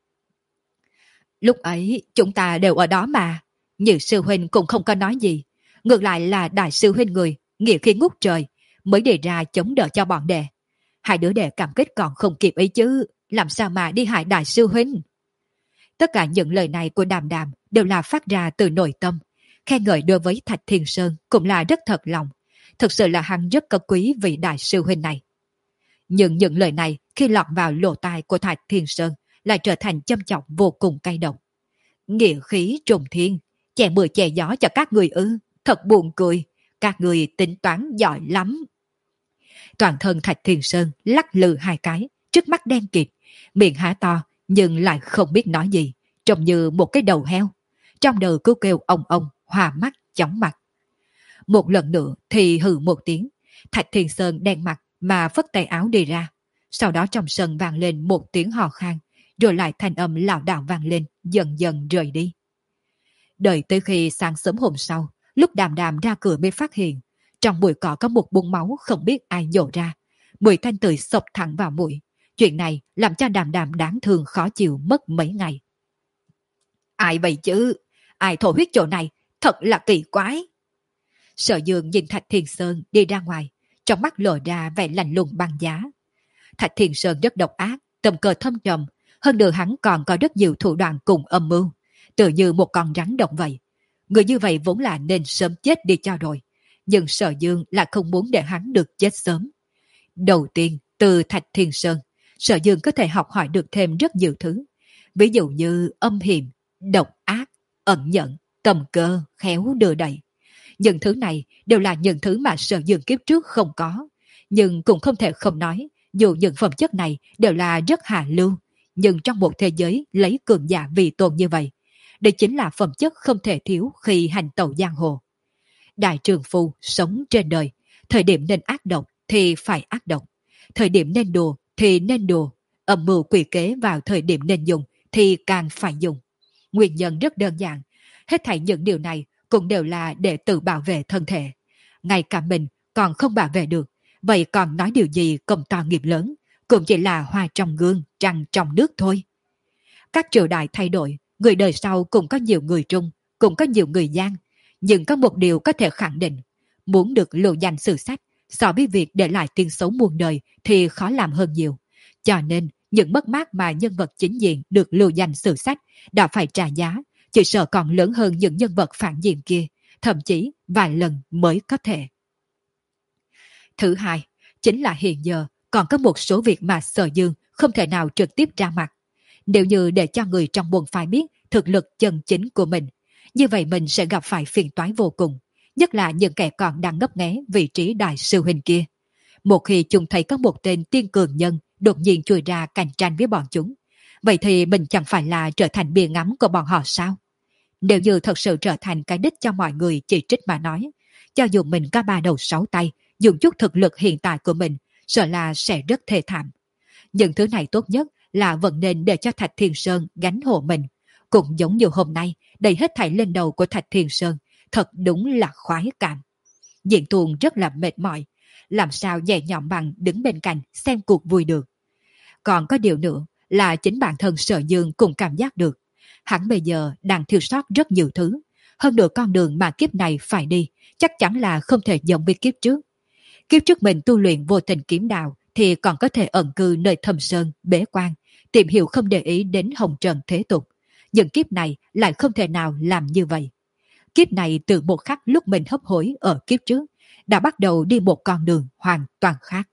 Lúc ấy chúng ta đều ở đó mà, Nhị sư huynh cũng không có nói gì, ngược lại là đại sư huynh người nghĩa khi ngút trời mới đề ra chống đỡ cho bọn đệ. Hai đứa đệ cảm kích còn không kịp ấy chứ, làm sao mà đi hại đại sư huynh? Tất cả những lời này của Đàm Đàm đều là phát ra từ nội tâm, khen ngợi đối với Thạch Thiên Sơn cũng là rất thật lòng. Thực sự là hắn rất có quý vị đại sư huynh này. Nhưng những lời này khi lọt vào lỗ tai của Thạch Thiên Sơn lại trở thành châm chọc vô cùng cay độc. Nghĩa khí trùng thiên, chè mưa chè gió cho các người ư, thật buồn cười, các người tính toán giỏi lắm. Toàn thân Thạch Thiên Sơn lắc lư hai cái, trước mắt đen kịt, miệng há to nhưng lại không biết nói gì, trông như một cái đầu heo. Trong đầu cứ kêu ông ông, hòa mắt, chóng mặt. Một lần nữa thì hừ một tiếng, Thạch Thiên Sơn đen mặt mà phất tay áo đi ra. Sau đó trong sân vang lên một tiếng hò khan, rồi lại thanh âm lảo đảo vang lên, dần dần rời đi. Đợi tới khi sáng sớm hôm sau, lúc Đàm Đàm ra cửa mới phát hiện, trong bụi cỏ có một bung máu không biết ai nhổ ra. Mùi thanh tươi sộc thẳng vào mũi. Chuyện này làm cho Đàm Đàm đáng thương khó chịu mất mấy ngày. Ai vậy chứ? Ai thổ huyết chỗ này? Thật là kỳ quái. Sở Dương nhìn Thạch Thiên Sơn đi ra ngoài, trong mắt lộ ra vẻ lạnh lùng băng giá. Thạch Thiên Sơn rất độc ác, tầm cờ thâm trầm, hơn nữa hắn còn có rất nhiều thủ đoạn cùng âm mưu, tự như một con rắn độc vậy. Người như vậy vốn là nên sớm chết đi cho rồi, nhưng Sở Dương lại không muốn để hắn được chết sớm. Đầu tiên, từ Thạch Thiên Sơn, Sở Dương có thể học hỏi được thêm rất nhiều thứ, ví dụ như âm hiểm, độc ác, ẩn nhẫn, tầm cơ, khéo đưa đẩy. Những thứ này đều là những thứ mà Sở Dương kiếp trước không có, nhưng cũng không thể không nói, dù những phẩm chất này đều là rất hạ lưu, nhưng trong một thế giới lấy cường giả vì tôn như vậy, đây chính là phẩm chất không thể thiếu khi hành tẩu giang hồ. Đại trường phu sống trên đời, thời điểm nên ác độc thì phải ác độc, thời điểm nên đùa thì nên đùa, âm mưu quỷ kế vào thời điểm nên dùng thì càng phải dùng. Nguyên nhân rất đơn giản, hết thảy những điều này cũng đều là để tự bảo vệ thân thể. Ngay cả mình còn không bảo vệ được, vậy còn nói điều gì công to nghiệp lớn, cũng chỉ là hoa trong gương, trăng trong nước thôi. Các triều đại thay đổi, người đời sau cũng có nhiều người trung, cũng có nhiều người gian, nhưng có một điều có thể khẳng định, muốn được lưu danh sử sách, so với việc để lại tiếng xấu muôn đời thì khó làm hơn nhiều. Cho nên, những mất mát mà nhân vật chính diện được lưu danh sử sách đã phải trả giá, chỉ sợ còn lớn hơn những nhân vật phản diện kia, thậm chí vài lần mới có thể. Thứ hai, chính là hiện giờ còn có một số việc mà Sở Dương không thể nào trực tiếp ra mặt. Nếu như để cho người trong buồn phái biết thực lực chân chính của mình, như vậy mình sẽ gặp phải phiền toái vô cùng, nhất là những kẻ còn đang ngấp nghé vị trí đại sư huynh kia. Một khi chúng thấy có một tên tiên cường nhân đột nhiên chui ra cạnh tranh với bọn chúng, Vậy thì mình chẳng phải là trở thành bia ngắm của bọn họ sao? Nếu như thật sự trở thành cái đích cho mọi người chỉ trích mà nói, cho dù mình có ba đầu sáu tay, dùng chút thực lực hiện tại của mình, sợ là sẽ rất thê thảm. Những thứ này tốt nhất là vẫn nên để cho Thạch Thiên Sơn gánh hộ mình. Cũng giống như hôm nay, đầy hết thảy lên đầu của Thạch Thiên Sơn, thật đúng là khoái cảm. Diện Tuồng rất là mệt mỏi, làm sao nhẹ nhõm bằng đứng bên cạnh xem cuộc vui được. Còn có điều nữa là chính bản thân Sở Dương cũng cảm giác được. Hắn bây giờ đang thiếu sót rất nhiều thứ. Hơn nữa con đường mà kiếp này phải đi chắc chắn là không thể giống với kiếp trước. Kiếp trước mình tu luyện vô tình kiếm đạo thì còn có thể ẩn cư nơi thâm sơn, bế quan, tìm hiểu không để ý đến hồng trần thế tục. Nhưng kiếp này lại không thể nào làm như vậy. Kiếp này từ một khắc lúc mình hấp hối ở kiếp trước, đã bắt đầu đi một con đường hoàn toàn khác.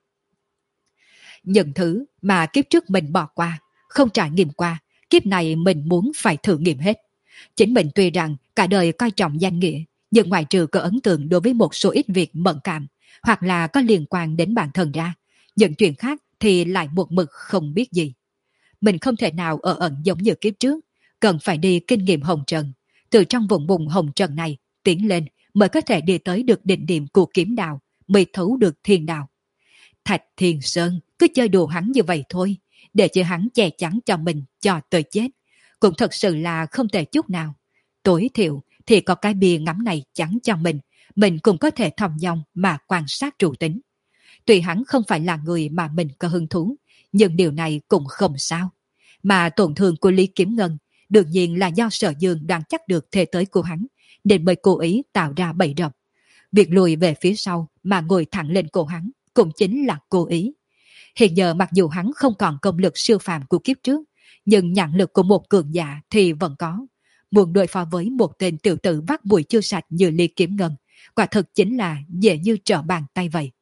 Những thứ mà kiếp trước mình bỏ qua, không trải nghiệm qua, kiếp này mình muốn phải thử nghiệm hết. Chính mình tuy rằng cả đời coi trọng danh nghĩa, nhưng ngoại trừ có ấn tượng đối với một số ít việc mẫn cảm, hoặc là có liên quan đến bản thân ra, những chuyện khác thì lại một mực không biết gì. Mình không thể nào ở ẩn giống như kiếp trước, cần phải đi kinh nghiệm hồng trần. Từ trong vùng bùn hồng trần này tiến lên mới có thể đi tới được đỉnh điểm của kiếm đạo, mới thấu được thiên đạo. Thạch Thiên Sơn cứ chơi đùa hắn như vậy thôi, để cho hắn che chắn cho mình cho tới chết, cũng thật sự là không tệ chút nào. Tối thiểu thì có cái bia ngắm này chắn cho mình, mình cũng có thể thòng dong mà quan sát trụ tính. Tuy hắn không phải là người mà mình có hứng thú, nhưng điều này cũng không sao. Mà tổn thương của Lý Kiếm Ngân đương nhiên là do Sở Dương đoán chắc được thể tới của hắn, nên mới cố ý tạo ra bẫy rập. Việc lùi về phía sau mà ngồi thẳng lên cổ hắn cũng chính là cố ý. Hiện giờ mặc dù hắn không còn công lực siêu phàm của kiếp trước, nhưng nhãn lực của một cường giả thì vẫn có. Muốn đối phó với một tên tiểu tử vắt bụi chưa sạch như Lý Kiếm Ngân, quả thực chính là dễ như trở bàn tay vậy.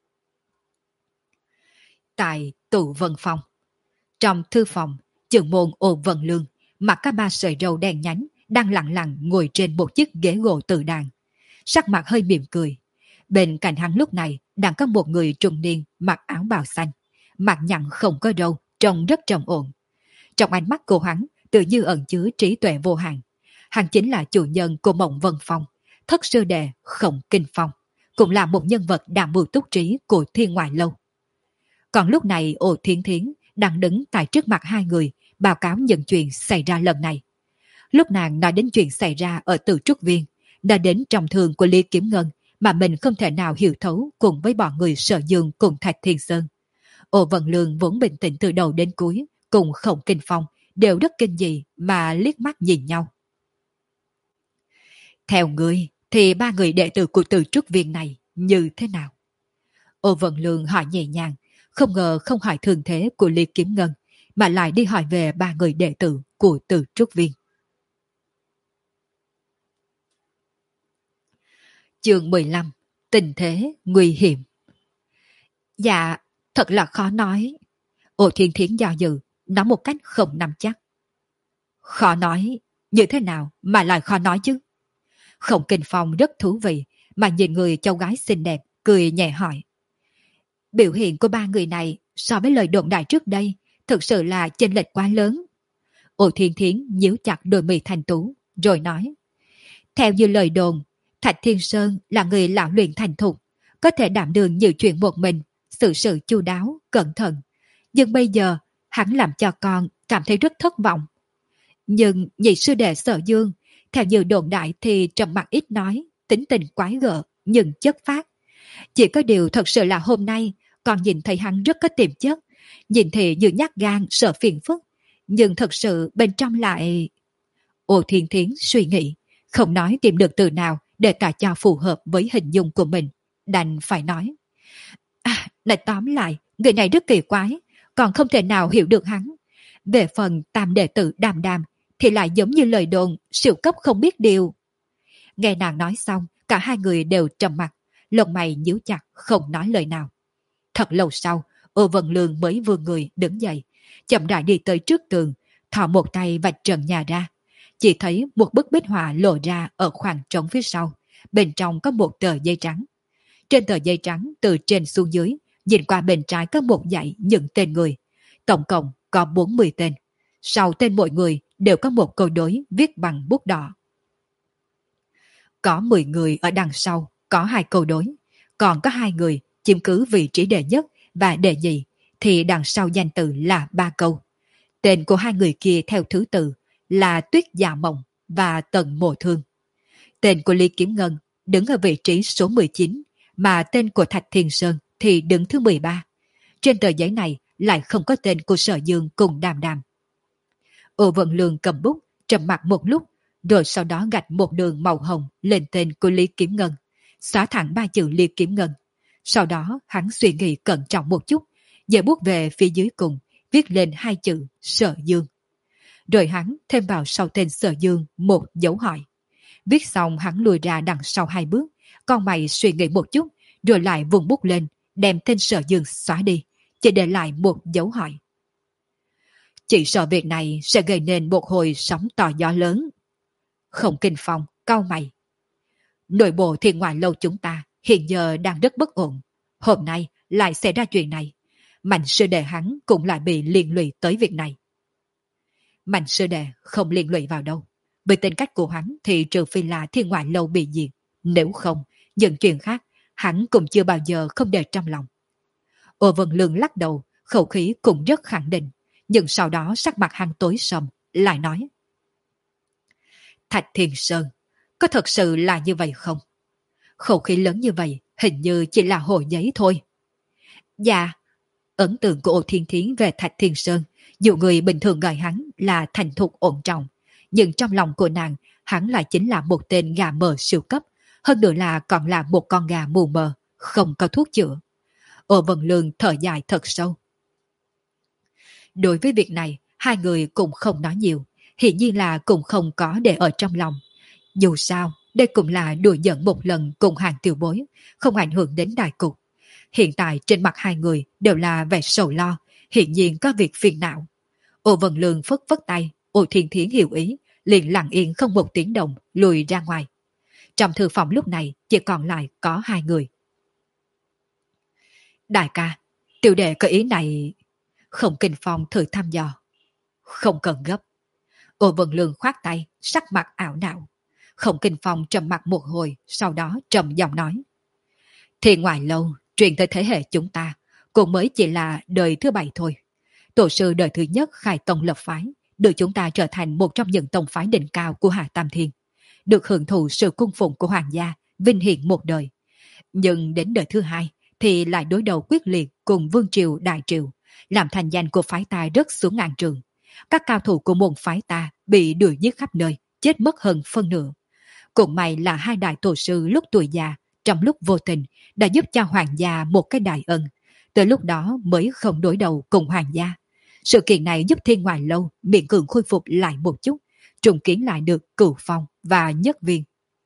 Tại tụ Vân Phòng, trong thư phòng, trưởng môn Ô Vân Lương mặc các ba sợi râu đen nhánh đang lặng lặng ngồi trên một chiếc ghế gỗ tự đàn, sắc mặt hơi mỉm cười. Bên cạnh hắn lúc này đang có một người trung niên mặc áo bào xanh, mặt nhẵn không có râu, trông rất trầm ổn. Trong ánh mắt của hắn tự như ẩn chứa trí tuệ vô hạn. Hắn chính là chủ nhân của Mộng Vân Phong, thất sư đệ Khổng Kinh Phong, cũng là một nhân vật đảm mưu túc trí của Thiên Ngoại Lâu. Còn lúc này Ô Thiên Thiến đang đứng tại trước mặt hai người, báo cáo những chuyện xảy ra lần này. Lúc nàng nói đến chuyện xảy ra ở Tử Trúc Viên, đã đến trọng thương của Lý Kiếm Ngân mà mình không thể nào hiểu thấu cùng với bọn người Sở Dương cùng Thạch Thiên Sơn. Ô Vân Lương vốn bình tĩnh từ đầu đến cuối, cùng Khổng Kinh Phong đều rất kinh dị mà liếc mắt nhìn nhau. Theo ngươi thì ba người đệ tử của Tử Trúc Viên này như thế nào? Ô Vân Lương hỏi nhẹ nhàng, không ngờ không hỏi thường thế của Lý Kiếm Ngân, mà lại đi hỏi về ba người đệ tử của Tử Trúc Viên. Chương mười lăm. Tình thế nguy hiểm. Dạ, thật là khó nói. Ô Thiên Thiến do dự, nói một cách không nắm chắc. Khó nói? Như thế nào mà lại khó nói chứ? Khổng Kinh Phong rất thú vị, mà nhìn người cháu gái xinh đẹp, cười nhẹ hỏi. Biểu hiện của ba người này so với lời đồn đại trước đây, thực sự là chênh lệch quá lớn. Ô Thiên Thiến nhíu chặt đôi mi thanh tú, rồi nói. Theo như lời đồn, Thạch Thiên Sơn là người lão luyện thành thục, có thể đảm đương nhiều chuyện một mình, xử sự chu đáo, cẩn thận. Nhưng bây giờ, hắn làm cho con cảm thấy rất thất vọng. Nhưng nhị sư đệ Sở Dương, theo như đồn đại thì trầm mặc ít nói, tính tình quái gở, nhưng chất phát. Chỉ có điều thật sự là hôm nay, con nhìn thấy hắn rất có tiềm chất, nhìn thì như nhát gan, sợ phiền phức. Nhưng thật sự bên trong lại... Ô Thiên Thiến suy nghĩ, không nói tìm được từ nào để tả cho phù hợp với hình dung của mình, đành phải nói. À, nói tóm lại, người này rất kỳ quái, còn không thể nào hiểu được hắn. Về phần tam đệ tử Đàm Đàm, thì lại giống như lời đồn, siêu cấp không biết điều. Nghe nàng nói xong, cả hai người đều trầm mặt, lông mày nhíu chặt, không nói lời nào. Thật lâu sau, Ô Vân Lương mới vươn người đứng dậy, chậm rãi đi tới trước tường, thò một tay vạch trần nhà ra. Chỉ thấy một bức bích họa lộ ra ở khoảng trống phía sau, bên trong có một tờ giấy trắng. Trên tờ giấy trắng từ trên xuống dưới, nhìn qua bên trái có một dãy những tên người. Tổng cộng có bốn mươi tên. Sau tên mỗi người đều có một câu đối viết bằng bút đỏ. Có mười người ở đằng sau có hai câu đối, còn có hai người chiếm cứ vị trí đệ nhất và đệ nhị thì đằng sau danh từ là ba câu. Tên của hai người kia theo thứ tự là Tuyết Dạ Mộng và Tần Mộ Thương. Tên của Lý Kiếm Ngân đứng ở vị trí số mười chín, mà tên của Thạch Thiên Sơn thì đứng thứ mười ba. Trên tờ giấy này lại không có tên của Sở Dương cùng Đàm Đàm. Ô Vận Lương cầm bút, trầm mặc một lúc, rồi sau đó gạch một đường màu hồng lên tên của Lý Kiếm Ngân, xóa thẳng ba chữ Lý Kiếm Ngân. Sau đó hắn suy nghĩ cẩn trọng một chút, giơ bút về phía dưới cùng, viết lên hai chữ Sở Dương. Rồi hắn thêm vào sau tên Sở Dương một dấu hỏi. Viết xong hắn lùi ra đằng sau hai bước, con mày suy nghĩ một chút, rồi lại vùng bút lên, đem tên Sở Dương xóa đi, chỉ để lại một dấu hỏi. Chỉ sợ việc này sẽ gây nên một hồi sóng to gió lớn. Không Kinh Phong cau mày. Nội bộ Thiên Ngoại Lâu chúng ta hiện giờ đang rất bất ổn. Hôm nay lại xảy ra chuyện này. Mạnh sư đệ hắn cũng lại bị liên lụy tới việc này. Mạnh sư đệ không liên lụy vào đâu. Với tính cách của hắn thì trừ phi là Thiên Ngoại Lâu bị diệt. Nếu không, những chuyện khác hắn cũng chưa bao giờ không để trong lòng. Ô Vân Lương lắc đầu, khẩu khí cũng rất khẳng định. Nhưng sau đó sắc mặt hắn tối sầm, lại nói. Thạch Thiên Sơn, có thật sự là như vậy không? Khẩu khí lớn như vậy, hình như chỉ là hồ giấy thôi. Dạ, ấn tượng của Ô Thiên Thiến về Thạch Thiên Sơn, dù người bình thường gọi hắn là thành thục ổn trọng, nhưng trong lòng của nàng, hắn lại chính là một tên gà mờ siêu cấp, hơn nữa là còn là một con gà mù mờ, không có thuốc chữa. Ô Vân Lương thở dài thật sâu. Đối với việc này, hai người cũng không nói nhiều, hiển nhiên là cũng không có để ở trong lòng. Dù sao, đây cũng là đùa giỡn một lần cùng hàng tiểu bối, không ảnh hưởng đến đại cục. Hiện tại trên mặt hai người đều là vẻ sầu lo, hiển nhiên có việc phiền não. Ô Vân Lương phất phất tay, Ô Thiên Thiến hiểu ý, liền lặng yên không một tiếng động lùi ra ngoài. Trong thư phòng lúc này chỉ còn lại có hai người. Đại ca, tiểu đệ có ý này. Không Kinh Phong thử thăm dò. Không cần gấp. Ô Vân Lương khoát tay, sắc mặt ảo não. Không Kinh Phong trầm mặt một hồi, sau đó trầm giọng nói. Thiên Ngoại Lâu, truyền tới thế hệ chúng ta, cũng mới chỉ là đời thứ bảy thôi. Tổ sư đời thứ nhất khai tông lập phái, được chúng ta trở thành một trong những tông phái đỉnh cao của Hạ Tam Thiên, được hưởng thụ sự cung phụng của hoàng gia, vinh hiển một đời. Nhưng đến đời thứ hai thì lại đối đầu quyết liệt cùng vương triều đại triều, làm thành danh của phái ta rớt xuống ngàn trường. Các cao thủ của môn phái ta bị đuổi giết khắp nơi, chết mất hơn phân nửa. Cũng may là hai đại tổ sư lúc tuổi già, trong lúc vô tình đã giúp cho hoàng gia một cái đại ân, từ lúc đó mới không đối đầu cùng hoàng gia. Sự kiện này giúp Thiên Ngoại Lâu miễn cưỡng khôi phục lại một chút, trùng kiến lại được Cửu Phong và Nhất Viên.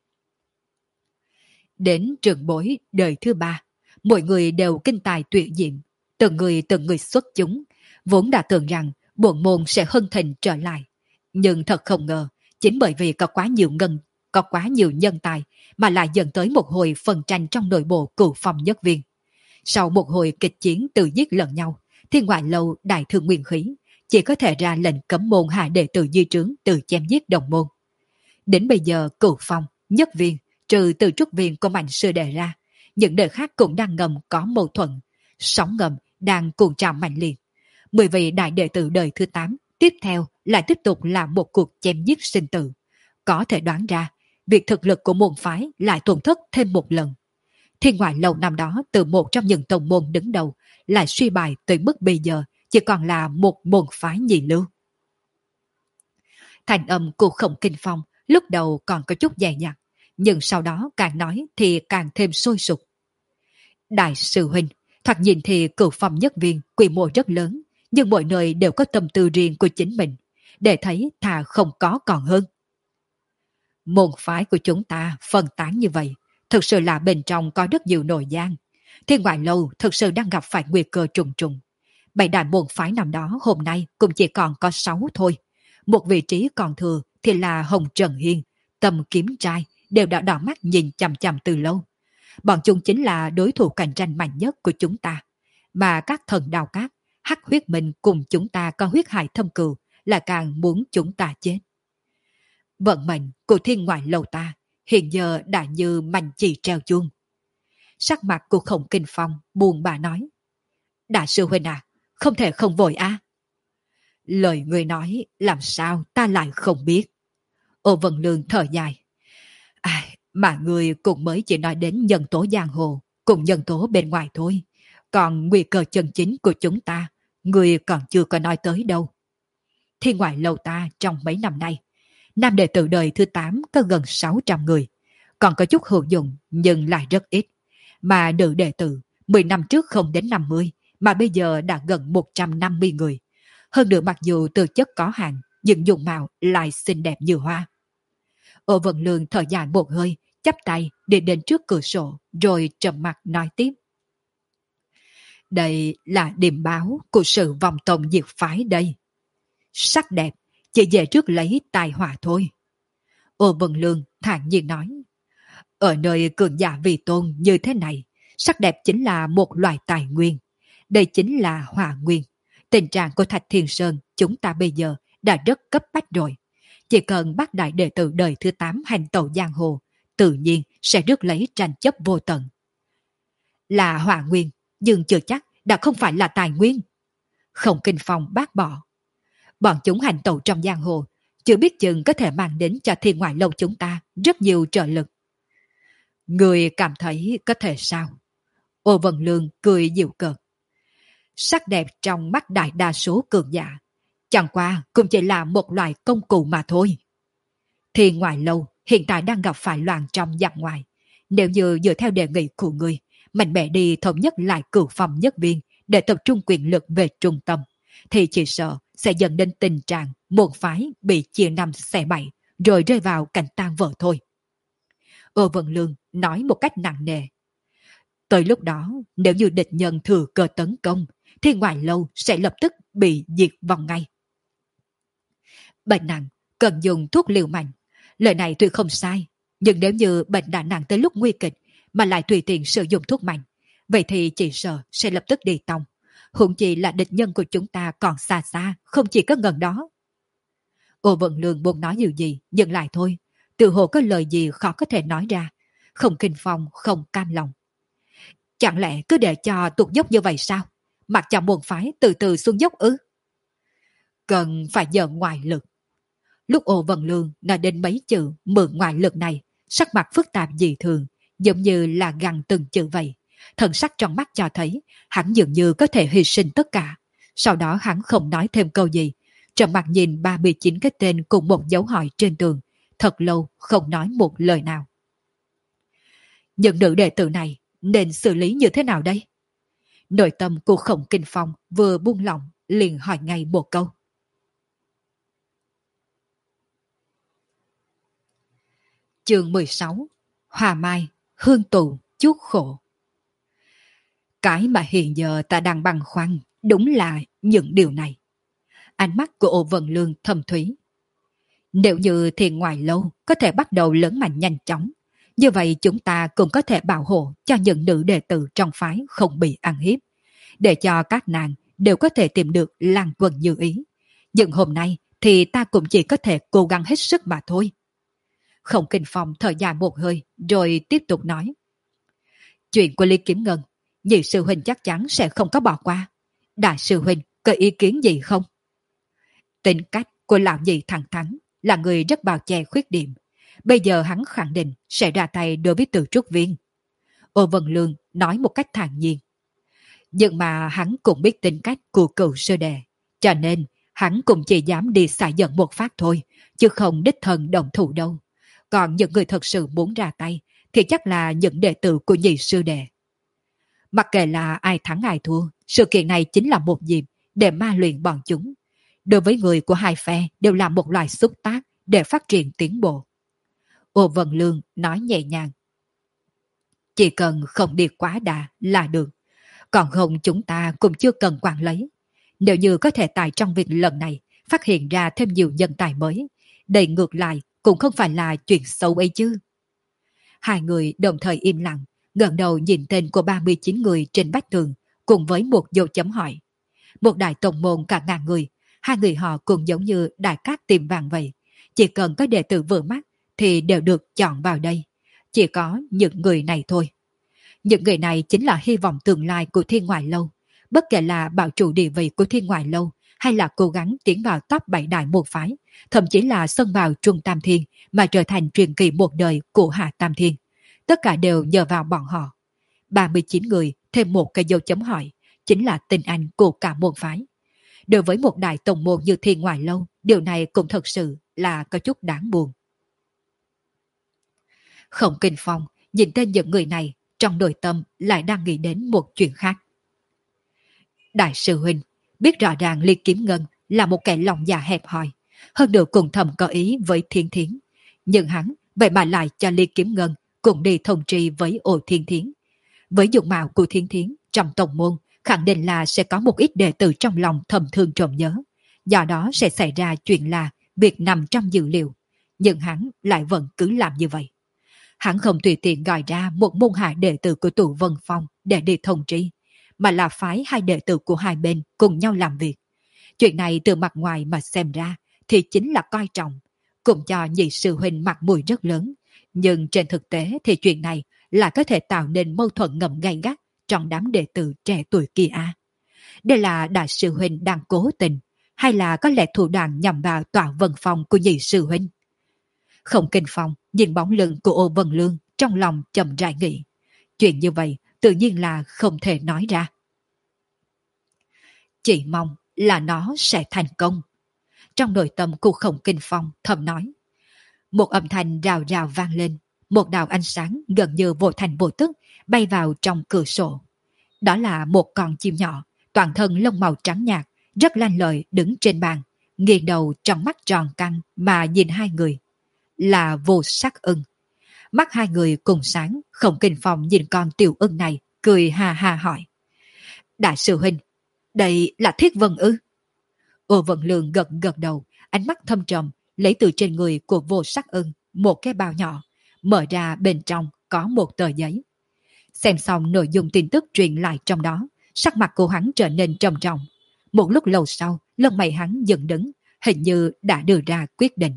Đến trường bối đời thứ ba, mỗi người đều kinh tài tuyệt diệm, từng người từng người xuất chúng, vốn đã tưởng rằng bổn môn sẽ hân thịnh trở lại. Nhưng thật không ngờ, chính bởi vì có quá nhiều ngân, có quá nhiều nhân tài mà lại dẫn tới một hồi phân tranh trong nội bộ Cửu Phong Nhất Viên. Sau một hồi kịch chiến tự giết lẫn nhau, Thiên Ngoại Lâu đại thương nguyên khí, chỉ có thể ra lệnh cấm môn hạ đệ tử di trướng từ chém giết đồng môn. Đến bây giờ Cửu Phong, Nhất Viên, trừ từ trúc viên của Mạnh sư đề ra, những đời khác cũng đang ngầm có mâu thuẫn, sóng ngầm đang cuồng trào mạnh liệt. Mười vị đại đệ tử đời thứ tám tiếp theo lại tiếp tục là một cuộc chém giết sinh tử. Có thể đoán ra, việc thực lực của môn phái lại tổn thất thêm một lần. Thiên Ngoại Lâu năm đó từ một trong những tông môn đứng đầu lại suy bại tới mức bây giờ chỉ còn là một môn phái nhị lưu. Thành âm của Khổng Kinh Phong lúc đầu còn có chút dè dặt, nhưng sau đó càng nói thì càng thêm sôi sục. Đại sư huynh, thoạt nhìn thì Cửu Phong Nhất Viên quy mô rất lớn, nhưng mỗi nơi đều có tâm tư riêng của chính mình, để thấy thà không có còn hơn. Môn phái của chúng ta phân tán như vậy, thực sự là bên trong có rất nhiều nội gian. Thiên Ngoại Lâu thực sự đang gặp phải nguy cơ trùng trùng. Bảy đại môn phái năm đó hôm nay cũng chỉ còn có sáu thôi. Một vị trí còn thừa thì là Hồng Trần Hiên, Tâm Kiếm Trai đều đã đỏ mắt nhìn chằm chằm từ lâu. Bọn chúng chính là đối thủ cạnh tranh mạnh nhất của chúng ta. Mà các thần đào cát, Hắc Huyết Minh cùng chúng ta có huyết hải thâm cừu, là càng muốn chúng ta chết. Vận mệnh của thiên ngoại lâu ta hiện giờ đã như mảnh chỉ treo chuông. Sắc mặt của Khổng Kinh Phong buồn bã nói. Đại sư huynh à, không thể không vội a. À? Lời người nói làm sao ta lại không biết. Ô Vân Lương thở dài. À, mà người cũng mới chỉ nói đến nhân tố giang hồ, cùng nhân tố bên ngoài thôi. Còn nguy cơ chân chính của chúng ta, người còn chưa có nói tới đâu. Thiên ngoại lâu ta trong mấy năm nay, nam đệ tử đời thứ tám có gần sáu trăm người. Còn có chút hữu dụng nhưng lại rất ít. Mà nữ đệ tử mười năm trước không đến năm mươi, mà bây giờ đã gần một trăm năm mươi người. Hơn nữa mặc dù tư chất có hạn, nhưng dùng mạo lại xinh đẹp như hoa. Ô Vân Lương thở dài một hơi, chắp tay đi đến trước cửa sổ, rồi trầm mặt nói tiếp. Đây là điểm báo của sự vòng tông diệt phái đây. Sắc đẹp chỉ về trước lấy tài họa thôi. Ô Vân Lương thản nhiên nói. Ở nơi cường giả vì tôn như thế này, sắc đẹp chính là một loại tài nguyên. Đây chính là hỏa nguyên. Tình trạng của Thạch Thiên Sơn chúng ta bây giờ đã rất cấp bách rồi. Chỉ cần bắt đại đệ tử đời thứ tám hành tẩu giang hồ, tự nhiên sẽ rước lấy tranh chấp vô tận. Là hỏa nguyên, nhưng chưa chắc đã không phải là tài nguyên. Không Kinh Phong bác bỏ. Bọn chúng hành tẩu trong giang hồ, chưa biết chừng có thể mang đến cho thiên ngoại lâu chúng ta rất nhiều trợ lực. Người cảm thấy có thể sao? Ô Vân Lương cười dịu cợt. Sắc đẹp trong mắt đại đa số cường giả, chẳng qua cũng chỉ là một loại công cụ mà thôi. Thiên ngoại lâu hiện tại đang gặp phải loạn trong giặc ngoài. Nếu như dựa theo đề nghị của người, mạnh mẽ đi thống nhất lại cửu phòng nhất viên để tập trung quyền lực về trung tâm, thì chỉ sợ sẽ dẫn đến tình trạng một phái bị chia năm xẻ bảy rồi rơi vào cảnh tan vỡ thôi. Ô Vân Lương nói một cách nặng nề. Tới lúc đó, nếu như địch nhân thừa cơ tấn công, thì ngoại lâu sẽ lập tức bị diệt vong ngay. Bệnh nặng cần dùng thuốc liều mạnh. Lời này tuy không sai, nhưng nếu như bệnh đã nặng tới lúc nguy kịch mà lại tùy tiện sử dụng thuốc mạnh, vậy thì chỉ sợ sẽ lập tức đi tông. Huống chi là địch nhân của chúng ta còn xa xa, không chỉ có gần đó. Ô Vận Lương muốn nói điều gì, dừng lại thôi. Tự hồ có lời gì khó có thể nói ra. Không Kinh Phong không cam lòng. Chẳng lẽ cứ để cho tuột dốc như vậy sao? Mặc cho buồn phái từ từ xuống dốc ư? Cần phải nhờ ngoại lực. Lúc Ô Vận Lương nói đến mấy chữ mượn ngoại lực này, sắc mặt phức tạp dị thường, giống như là gằn từng chữ vậy. Thần sắc trong mắt cho thấy hắn dường như có thể hy sinh tất cả. Sau đó hắn không nói thêm câu gì, trầm mặt nhìn ba mươi chín cái tên cùng một dấu hỏi trên tường, thật lâu không nói một lời nào. Những nữ đệ tử này nên xử lý như thế nào đây? Nội tâm của Khổng Kinh Phong vừa buông lỏng liền hỏi ngay một câu. Chương mười sáu. Hòa Mai, Hương Tụ, Chuốt Khổ. Cái mà hiện giờ ta đang băn khoăn đúng là những điều này. Ánh mắt của Ô Vân Lương thâm thúy. Nếu như Thiên Ngoại Lâu có thể bắt đầu lớn mạnh nhanh chóng, như vậy chúng ta cũng có thể bảo hộ cho những nữ đệ tử trong phái không bị ăn hiếp, để cho các nàng đều có thể tìm được lan quần như ý. Nhưng hôm nay thì ta cũng chỉ có thể cố gắng hết sức mà thôi. Khổng Kinh Phong thở dài một hơi rồi tiếp tục nói. Chuyện của Lý Kiếm Ngân, nhị sư huynh chắc chắn sẽ không có bỏ qua. Đại sư huynh có ý kiến gì không? Tính cách của lão nhị thẳng thắn, là người rất bao che khuyết điểm. Bây giờ hắn khẳng định sẽ ra tay đối với Từ Trúc Viên. Ô Vân Lương nói một cách thản nhiên. Nhưng mà hắn cũng biết tính cách của cựu sư đệ, cho nên hắn cũng chỉ dám đi xả giận một phát thôi, chứ không đích thân động thủ đâu. Còn những người thật sự muốn ra tay thì chắc là những đệ tử của nhị sư đệ. Mặc kệ là ai thắng ai thua, sự kiện này chính là một dịp để ma luyện bọn chúng. Đối với người của hai phe đều là một loại xúc tác để phát triển tiến bộ. Ô Vân Lương nói nhẹ nhàng. Chỉ cần không đi quá đà là được. Còn không chúng ta cũng chưa cần quản lấy. Nếu như có thể tại trong việc lần này phát hiện ra thêm nhiều nhân tài mới, đây ngược lại cũng không phải là chuyện xấu ấy chứ. Hai người đồng thời im lặng, ngẩng đầu nhìn tên của ba mươi chín người trên vách tường, cùng với một dấu chấm hỏi. Một đại tổng môn cả ngàn người, Hai người họ cũng giống như đại cát tìm vàng vậy. Chỉ cần có đệ tử vừa mắt thì đều được chọn vào đây. Chỉ có những người này thôi. Những người này chính là hy vọng tương lai của Thiên Ngoại Lâu. Bất kể là bảo trụ địa vị của Thiên Ngoại Lâu hay là cố gắng tiến vào top bảy đại môn phái, thậm chí là xông vào Trung Tam Thiên mà trở thành truyền kỳ một đời của Hạ Tam Thiên. Tất cả đều nhờ vào bọn họ. ba mươi chín người thêm một cái dấu chấm hỏi, chính là tình anh của cả môn phái. Đối với một đại tổng môn như Thiên Ngoại Lâu, điều này cũng thật sự là có chút đáng buồn. Khổng Kinh Phong nhìn tên những người này, trong nội tâm lại đang nghĩ đến một chuyện khác. Đại sư huynh biết rõ ràng Ly Kiếm Ngân là một kẻ lòng dạ hẹp hòi, hơn nữa cùng thầm có ý với Thiên Thiến, nhưng hắn vậy mà lại cho Ly Kiếm Ngân cùng đi thông tri với Ổ Thiên Thiến. Với dụng mạo của Thiên Thiến trong tổng môn, khẳng định là sẽ có một ít đệ tử trong lòng thầm thương trộm nhớ, do đó sẽ xảy ra chuyện là việc nằm trong dữ liệu, nhưng hắn lại vẫn cứ làm như vậy. Hắn không tùy tiện gọi ra một môn hạ đệ tử của tụ Vân Phong để đi thông tri, mà là phái hai đệ tử của hai bên cùng nhau làm việc. Chuyện này từ mặt ngoài mà xem ra thì chính là coi trọng, cũng cho nhị sư huynh mặt mũi rất lớn, nhưng trên thực tế thì chuyện này là có thể tạo nên mâu thuẫn ngầm gay gắt trong đám đệ tử trẻ tuổi kia à. Đây là đại sư huynh đang cố tình, hay là có lẽ thủ đoạn nhằm vào tọa Vân Phong của nhị sư huynh? Khổng Kinh Phong nhìn bóng lưng của Ô Vân Lương, trong lòng chậm rãi nghĩ, chuyện như vậy tự nhiên là không thể nói ra. Chỉ mong là nó sẽ thành công. Trong nội tâm của Khổng Kinh Phong thầm nói. Một âm thanh rào rào vang lên, một đạo ánh sáng gần như vô thành vô tức bay vào trong cửa sổ. Đó là một con chim nhỏ, toàn thân lông màu trắng nhạt, rất lanh lợi đứng trên bàn, nghiêng đầu trong mắt tròn căng mà nhìn hai người. Là Vô Sắc Ưng. Mắt hai người cùng sáng, Khổng Kinh Phong nhìn con tiểu ưng này, cười ha ha hỏi. Đại sư huynh, đây là Thiết Vân ư? Ô Vân Lương gật gật đầu, ánh mắt thâm trầm, lấy từ trên người của Vô Sắc Ưng một cái bao nhỏ, mở ra bên trong có một tờ giấy. Xem xong nội dung tin tức truyền lại trong đó, sắc mặt của hắn trở nên trầm trọng. Một lúc lâu sau, lông mày hắn dừng đứng, hình như đã đưa ra quyết định.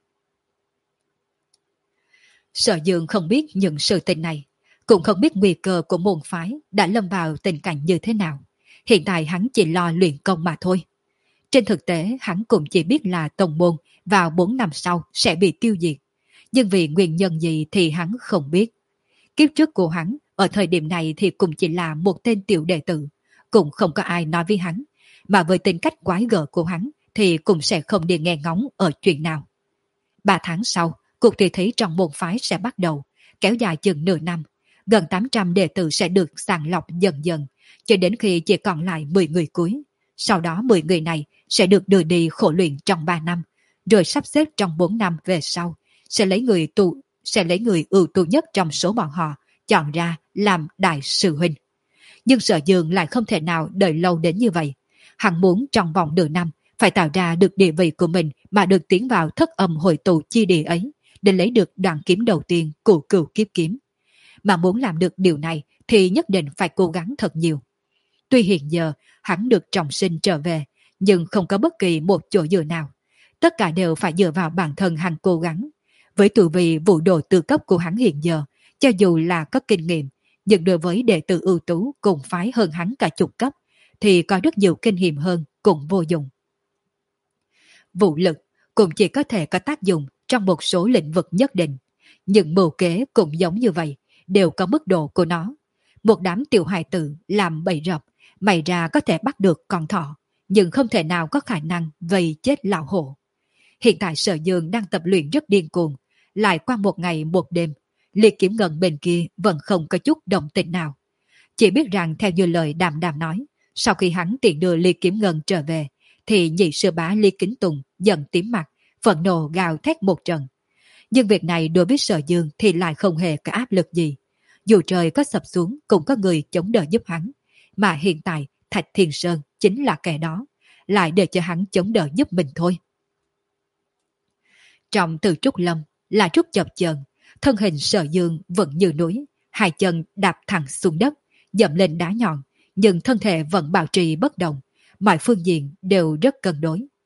Sở Dương không biết những sự tình này, cũng không biết nguy cơ của môn phái đã lâm vào tình cảnh như thế nào. Hiện tại hắn chỉ lo luyện công mà thôi. Trên thực tế hắn cũng chỉ biết là tông môn vào bốn năm sau sẽ bị tiêu diệt. Nhưng vì nguyên nhân gì thì hắn không biết. Kiếp trước của hắn ở thời điểm này thì cũng chỉ là một tên tiểu đệ tử, cũng không có ai nói với hắn, mà với tính cách quái gở của hắn thì cũng sẽ không đi nghe ngóng ở chuyện nào. Ba tháng sau, cuộc thi thí trong môn phái sẽ bắt đầu, kéo dài chừng nửa năm. Gần tám trăm đệ tử sẽ được sàng lọc dần dần, cho đến khi chỉ còn lại mười người cuối. Sau đó mười người này sẽ được đưa đi khổ luyện trong ba năm, rồi sắp xếp trong bốn năm về sau, sẽ lấy người tụ, sẽ lấy người ưu tú nhất trong số bọn họ, chọn ra làm đại sư huynh. Nhưng Sở Dương lại không thể nào đợi lâu đến như vậy. Hắn muốn trong vòng nửa năm phải tạo ra được địa vị của mình mà được tiến vào thất âm hội tụ chi địa ấy, để lấy được đoạn kiếm đầu tiên của Cửu Kiếp Kiếm. Mà muốn làm được điều này thì nhất định phải cố gắng thật nhiều. Tuy hiện giờ hắn được trọng sinh trở về, nhưng không có bất kỳ một chỗ dựa nào. Tất cả đều phải dựa vào bản thân hắn cố gắng. Với tu vi vũ đồ tư cấp của hắn hiện giờ, cho dù là có kinh nghiệm, nhưng đối với đệ tử ưu tú cùng phái hơn hắn cả chục cấp, thì có rất nhiều kinh nghiệm hơn cũng vô dụng. Vũ lực cũng chỉ có thể có tác dụng trong một số lĩnh vực nhất định, nhưng mưu kế cũng giống như vậy, đều có mức độ của nó. Một đám tiểu hài tử làm bẫy rập, mày ra có thể bắt được con thỏ, nhưng không thể nào có khả năng vây chết lão hổ. Hiện tại Sở Dương đang tập luyện rất điên cuồng, lại qua một ngày một đêm, Liệt Kiếm Ngân bên kia vẫn không có chút động tĩnh nào. Chỉ biết rằng theo như lời Đàm Đàm nói, sau khi hắn tiện đưa Liệt Kiếm Ngân trở về, thì nhị sư bá Lý Kính Tùng giận tím mặt, phẫn nộ gào thét một trận. Nhưng việc này đối với Sở Dương thì lại không hề có áp lực gì. Dù trời có sập xuống cũng có người chống đỡ giúp hắn, mà hiện tại Thạch Thiên Sơn chính là kẻ đó, lại để cho hắn chống đỡ giúp mình thôi. Trong Từ Trúc Lâm là Trúc chập chờn, thân hình Sở Dương vẫn như núi, hai chân đạp thẳng xuống đất, dậm lên đá nhọn, nhưng thân thể vẫn bảo trì bất động, mọi phương diện đều rất cân đối.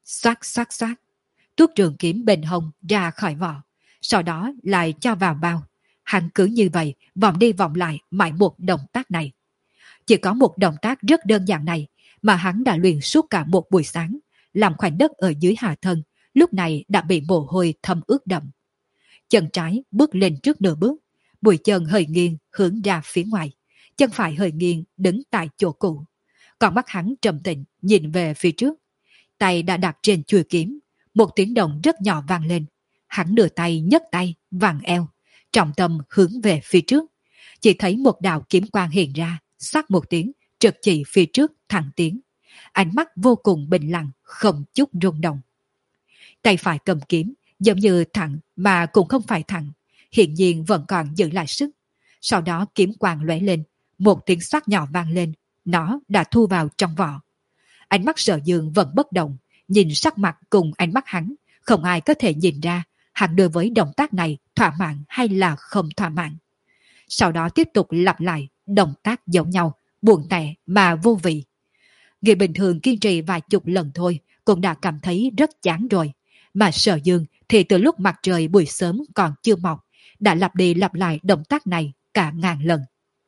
Xoát xoát xoát, tuốt trường kiếm bên hông ra khỏi vỏ, sau đó lại cho vào bao. Hắn cứ như vậy vòng đi vòng lại mãi một động tác này. Chỉ có một động tác rất đơn giản này mà hắn đã luyện suốt cả một buổi sáng, làm khoảnh đất ở dưới hạ thân lúc này đã bị mồ hôi thấm ướt đậm. Chân trái bước lên trước nửa bước, bụi chân hơi nghiêng hướng ra phía ngoài, chân phải hơi nghiêng đứng tại chỗ cũ. Còn mắt hắn trầm tĩnh nhìn về phía trước, tay đã đặt trên chuôi kiếm, một tiếng động rất nhỏ vang lên. Hắn đưa tay nhấc tay vàng eo, trọng tâm hướng về phía trước, chỉ thấy một đạo kiếm quang hiện ra, sắc một tiếng trực chỉ phía trước thẳng tiến. Ánh mắt vô cùng bình lặng, không chút rung động. Tay phải cầm kiếm giống như thẳng mà cũng không phải thẳng, hiện nhiên vẫn còn giữ lại sức. Sau đó kiếm quang lóe lên, một tiếng xoát nhỏ vang lên, nó đã thu vào trong vỏ. Ánh mắt Sở Dương vẫn bất động, nhìn sắc mặt cùng ánh mắt hắn, không ai có thể nhìn ra hắn đối với động tác này thỏa mãn hay là không thỏa mãn. Sau đó tiếp tục lặp lại động tác giống nhau, buồn tẻ mà vô vị. Người bình thường kiên trì vài chục lần thôi cũng đã cảm thấy rất chán rồi, mà Sở Dương thì từ lúc mặt trời buổi sớm còn chưa mọc đã lặp đi lặp lại động tác này cả ngàn lần.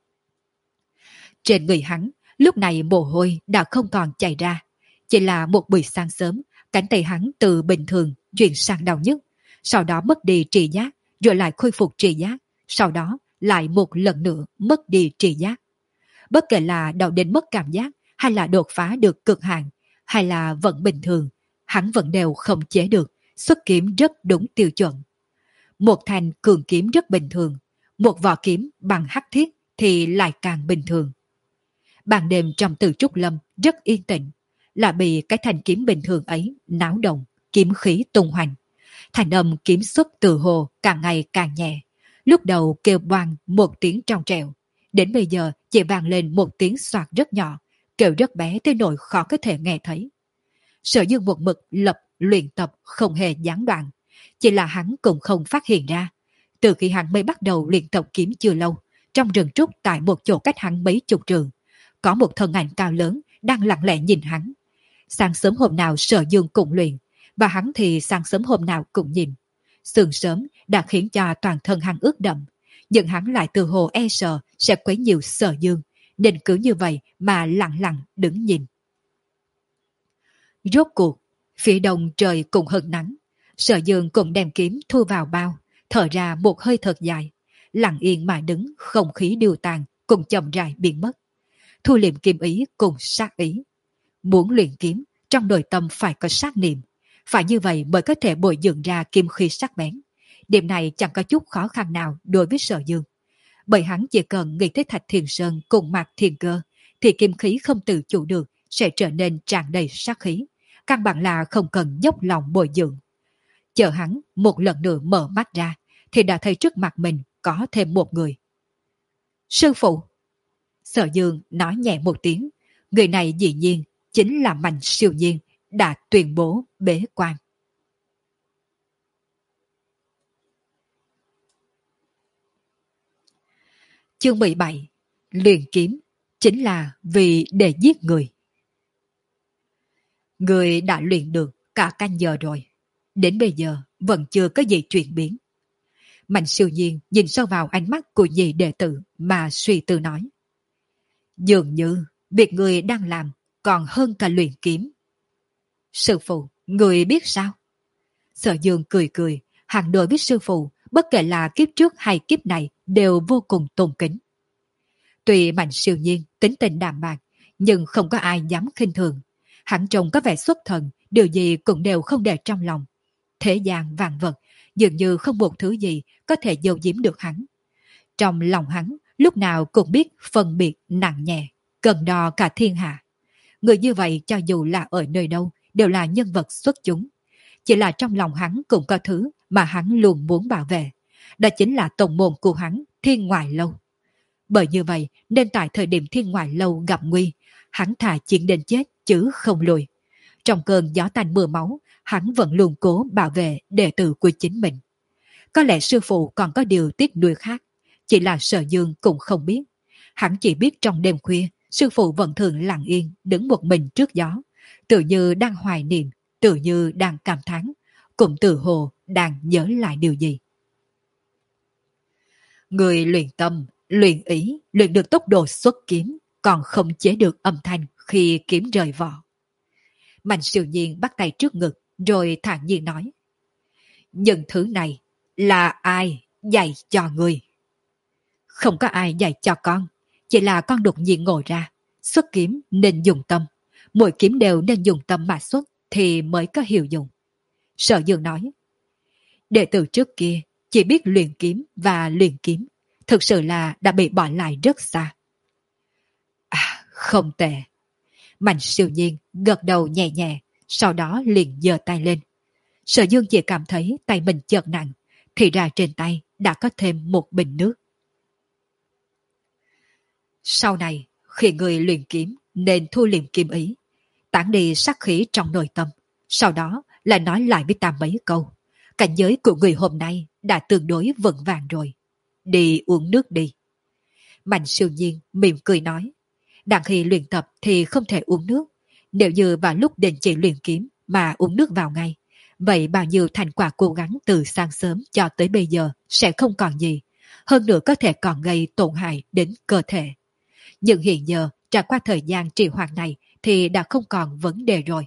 Trên người hắn lúc này mồ hôi đã không còn chảy ra, chỉ là một buổi sáng sớm cánh tay hắn từ bình thường chuyển sang đau nhức, sau đó mất đi tri giác, rồi lại khôi phục tri giác, sau đó lại một lần nữa mất đi tri giác. Bất kể là đau đến mất cảm giác, hay là đột phá được cực hạn, hay là vẫn bình thường, hắn vẫn đều không chế được, xuất kiếm rất đúng tiêu chuẩn. Một thanh cường kiếm rất bình thường, một vỏ kiếm bằng hắc thiết thì lại càng bình thường. Ban đêm trong Từ Trúc Lâm rất yên tĩnh, là bị cái thanh kiếm bình thường ấy náo động, kiếm khí tung hoành. Thành âm kiếm xuất từ hồ càng ngày càng nhẹ, lúc đầu kêu boang một tiếng trong trẻo, đến bây giờ chỉ vang lên một tiếng xoạt rất nhỏ, kêu rất bé tới nỗi khó có thể nghe thấy. Sở Dương một mực lập luyện tập không hề gián đoạn, chỉ là hắn cũng không phát hiện ra. Từ khi hắn mới bắt đầu luyện tập kiếm chưa lâu, trong rừng trúc tại một chỗ cách hắn mấy chục trường, có một thân ảnh cao lớn đang lặng lẽ nhìn hắn. Sáng sớm hôm nào Sở Dương cũng luyện, và hắn thì sáng sớm hôm nào cũng nhìn. Sương sớm đã khiến cho toàn thân hắn ướt đậm, nhưng hắn lại từ hồ e sợ sẽ quấy nhiều Sở Dương, nên cứ như vậy mà lặng lặng đứng nhìn. Rốt cuộc, phía đông trời cũng hừng nắng, Sở Dương cũng đem kiếm thu vào bao, thở ra một hơi thật dài, lặng yên mà đứng, không khí điều tàn cùng chậm rãi biến mất. Thu liệm kiếm ý cùng sát ý. Muốn luyện kiếm, trong nội tâm phải có sát niệm, phải như vậy mới có thể bồi dưỡng ra kim khí sắc bén. Điểm này chẳng có chút khó khăn nào đối với Sở Dương, bởi hắn chỉ cần nghĩ tới Thạch Thiền Sơn cùng Mạc Thiền Cơ, thì kim khí không tự chủ được sẽ trở nên tràn đầy sát khí, căn bản là không cần dốc lòng bồi dưỡng. Chờ hắn một lần nữa mở mắt ra, thì đã thấy trước mặt mình có thêm một người. Sư phụ! Sở Dương nói nhẹ một tiếng, người này dĩ nhiên chính là Mạnh Siêu Nhiên đã tuyên bố bế quan. Chương mười bảy. Luyện kiếm chính là vì để giết người. Người đã luyện được cả canh giờ rồi, đến bây giờ vẫn chưa có gì chuyển biến. Mạnh Siêu Nhiên nhìn sâu vào ánh mắt của nhị đệ tử mà suy tư nói. Dường như việc người đang làm còn hơn cả luyện kiếm. Sư phụ, người biết sao? Sở Dương cười cười, hắn đối với sư phụ, bất kể là kiếp trước hay kiếp này đều vô cùng tôn kính. Tuy Mạnh Siêu Nhiên tính tình đạm bạc, nhưng không có ai dám khinh thường. Hắn trông có vẻ xuất thần, điều gì cũng đều không để trong lòng. Thế gian vạn vật, dường như không một thứ gì có thể giấu giếm được hắn. Trong lòng hắn, lúc nào cũng biết phân biệt nặng nhẹ, cân đo cả thiên hạ. Người như vậy cho dù là ở nơi đâu, đều là nhân vật xuất chúng. Chỉ là trong lòng hắn cũng có thứ mà hắn luôn muốn bảo vệ. Đó chính là tổng môn của hắn, Thiên Ngoại Lâu. Bởi như vậy nên tại thời điểm Thiên Ngoại Lâu gặp nguy, hắn thà chiến đến chết chứ không lùi. Trong cơn gió tanh mưa máu, hắn vẫn luôn cố bảo vệ đệ tử của chính mình. Có lẽ sư phụ còn có điều tiếc nuối khác, chỉ là Sở Dương cũng không biết. Hắn chỉ biết trong đêm khuya, sư phụ vẫn thường lặng yên đứng một mình trước gió, tự như đang hoài niệm, tự như đang cảm thán, cũng tự hồ đang nhớ lại điều gì. Người luyện tâm, luyện ý, luyện được tốc độ xuất kiếm, còn không chế được âm thanh khi kiếm rời vỏ. Mạnh siêu nhiên bắt tay trước ngực, rồi thản nhiên nói. Những thứ này là ai dạy cho người? Không có ai dạy cho con, chỉ là con đột nhiên ngồi ra. Xuất kiếm nên dùng tâm, mỗi kiếm đều nên dùng tâm mà xuất thì mới có hiệu dụng. Sở Dương nói. Đệ tử trước kia chỉ biết luyện kiếm và luyện kiếm, thực sự là đã bị bỏ lại rất xa. À, không tệ. Mạnh siêu nhiên gật đầu nhẹ nhẹ, sau đó liền giơ tay lên. Sở Dương chỉ cảm thấy tay mình chợt nặng, thì ra trên tay đã có thêm một bình nước. Sau này, khi người luyện kiếm nên thu liệm kiếm ý, tản đi sát khí trong nội tâm, sau đó lại nói lại với ta mấy câu. Cảnh giới của người hôm nay đã tương đối vững vàng rồi. Đi uống nước đi. Mạnh siêu nhiên mỉm cười nói. Đang khi luyện tập thì không thể uống nước. Nếu như vào lúc định chỉ luyện kiếm mà uống nước vào ngay, vậy bao nhiêu thành quả cố gắng từ sáng sớm cho tới bây giờ sẽ không còn gì. Hơn nữa có thể còn gây tổn hại đến cơ thể. Nhưng hiện giờ trải qua thời gian trì hoãn này thì đã không còn vấn đề rồi.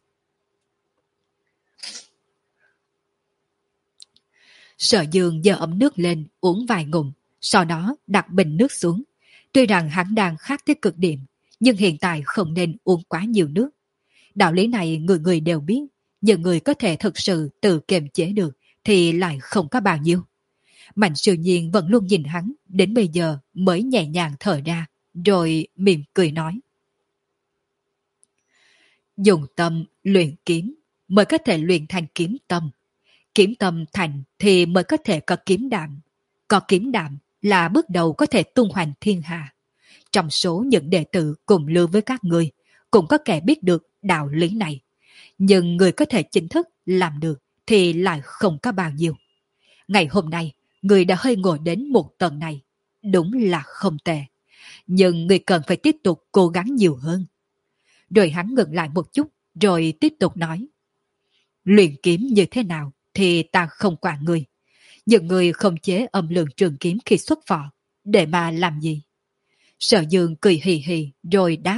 Sở Dương giơ ấm nước lên uống vài ngụm, sau đó đặt bình nước xuống. Tuy rằng hắn đang khát tới cực điểm, nhưng hiện tại không nên uống quá nhiều nước. Đạo lý này người người đều biết, nhưng người có thể thực sự tự kiềm chế được thì lại không có bao nhiêu. Mạnh siêu nhiên vẫn luôn nhìn hắn, đến bây giờ mới nhẹ nhàng thở ra, rồi mỉm cười nói. Dùng tâm luyện kiếm mới có thể luyện thành kiếm tâm. Kiếm tâm thành thì mới có thể có kiếm đạm. Có kiếm đạm là bước đầu có thể tung hoành thiên hạ. Trong số những đệ tử cùng lưu với các người, cũng có kẻ biết được đạo lý này. Nhưng người có thể chính thức làm được thì lại không có bao nhiêu. Ngày hôm nay, người đã hơi ngồi đến một tầng này. Đúng là không tệ. Nhưng người cần phải tiếp tục cố gắng nhiều hơn. Rồi hắn ngừng lại một chút, rồi tiếp tục nói. Luyện kiếm như thế nào thì ta không quản người. Những người không chế âm lượng trường kiếm khi xuất vỏ, để mà làm gì? Sở Dương cười hì hì rồi đáp.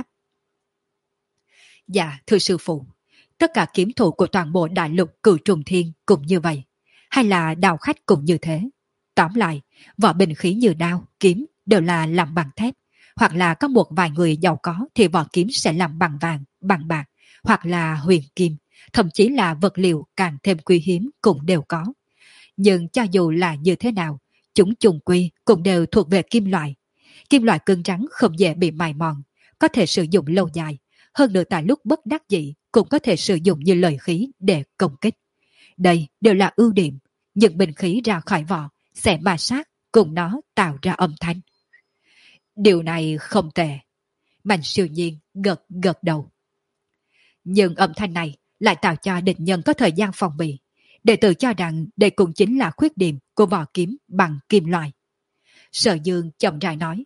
Dạ, thưa sư phụ, tất cả kiếm thủ của toàn bộ đại lục Cửu Trùng Thiên cũng như vậy, hay là đào khách cũng như thế. Tóm lại, vỏ bình khí như đao, kiếm đều là làm bằng thép, hoặc là có một vài người giàu có thì vỏ kiếm sẽ làm bằng vàng, bằng bạc, hoặc là huyền kim, thậm chí là vật liệu càng thêm quý hiếm cũng đều có. Nhưng cho dù là như thế nào, chúng chung quy cũng đều thuộc về kim loại. Kim loại cứng rắn không dễ bị mài mòn, có thể sử dụng lâu dài. Hơn nữa tại lúc bất đắc dĩ cũng có thể sử dụng như lợi khí để công kích. Đây đều là ưu điểm. Những bình khí ra khỏi vỏ sẽ ma sát cùng nó tạo ra âm thanh. Điều này không tệ. Mạnh siêu nhiên gật gật đầu. Nhưng âm thanh này lại tạo cho địch nhân có thời gian phòng bị. Đệ tử cho rằng đây cũng chính là khuyết điểm của vỏ kiếm bằng kim loại. Sở Dương chậm rãi nói.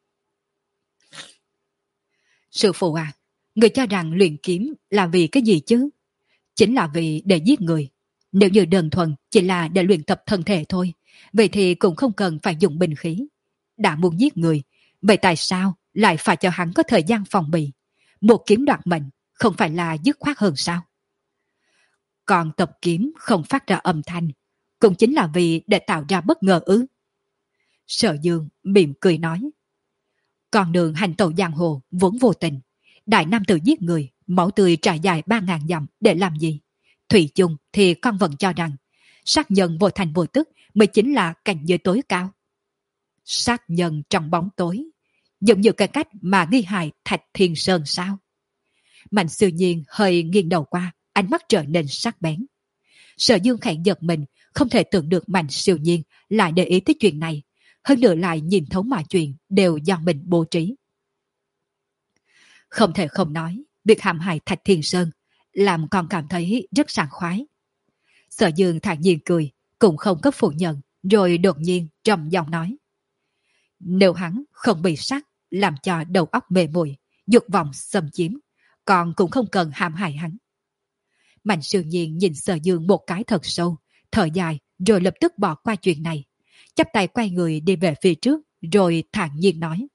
Sư phụ à, người cho rằng luyện kiếm là vì cái gì chứ? Chính là vì để giết người. Nếu như đơn thuần chỉ là để luyện tập thân thể thôi, vậy thì cũng không cần phải dùng binh khí. Đã muốn giết người, vậy tại sao lại phải cho hắn có thời gian phòng bị? Một kiếm đoạt mệnh không phải là dứt khoát hơn sao? Còn tập kiếm không phát ra âm thanh, cũng chính là vì để tạo ra bất ngờ ư? Sở Dương mỉm cười nói. Con đường hành tẩu giang hồ vốn vô tình. Đại nam tử giết người, máu tươi trải dài ba ngàn dặm để làm gì? Thủy chung thì con vẫn cho rằng sát nhân vô thành vô tức mới chính là cảnh giới tối cao. Sát nhân trong bóng tối, giống như cái cách mà nghi hại Thạch Thiên Sơn sao? Mạnh siêu nhiên hơi nghiêng đầu qua, ánh mắt trở nên sắc bén. Sở Dương khẽ giật mình, không thể tưởng được Mạnh siêu nhiên lại để ý tới chuyện này. Hơn nữa lại nhìn thấu mọi chuyện đều do mình bố trí. Không thể không nói, việc hãm hại Thạch Thiên Sơn làm con cảm thấy rất sảng khoái. Sở Dương thản nhiên cười, cũng không có phủ nhận, rồi đột nhiên trầm giọng nói. Nếu hắn không bị sát, làm cho đầu óc mê muội, dục vọng xâm chiếm, con cũng không cần hãm hại hắn. Mạnh Siêu Nhiên nhìn Sở Dương một cái thật sâu, thở dài rồi lập tức bỏ qua chuyện này. Chắp tay quay người đi về phía trước rồi thản nhiên nói.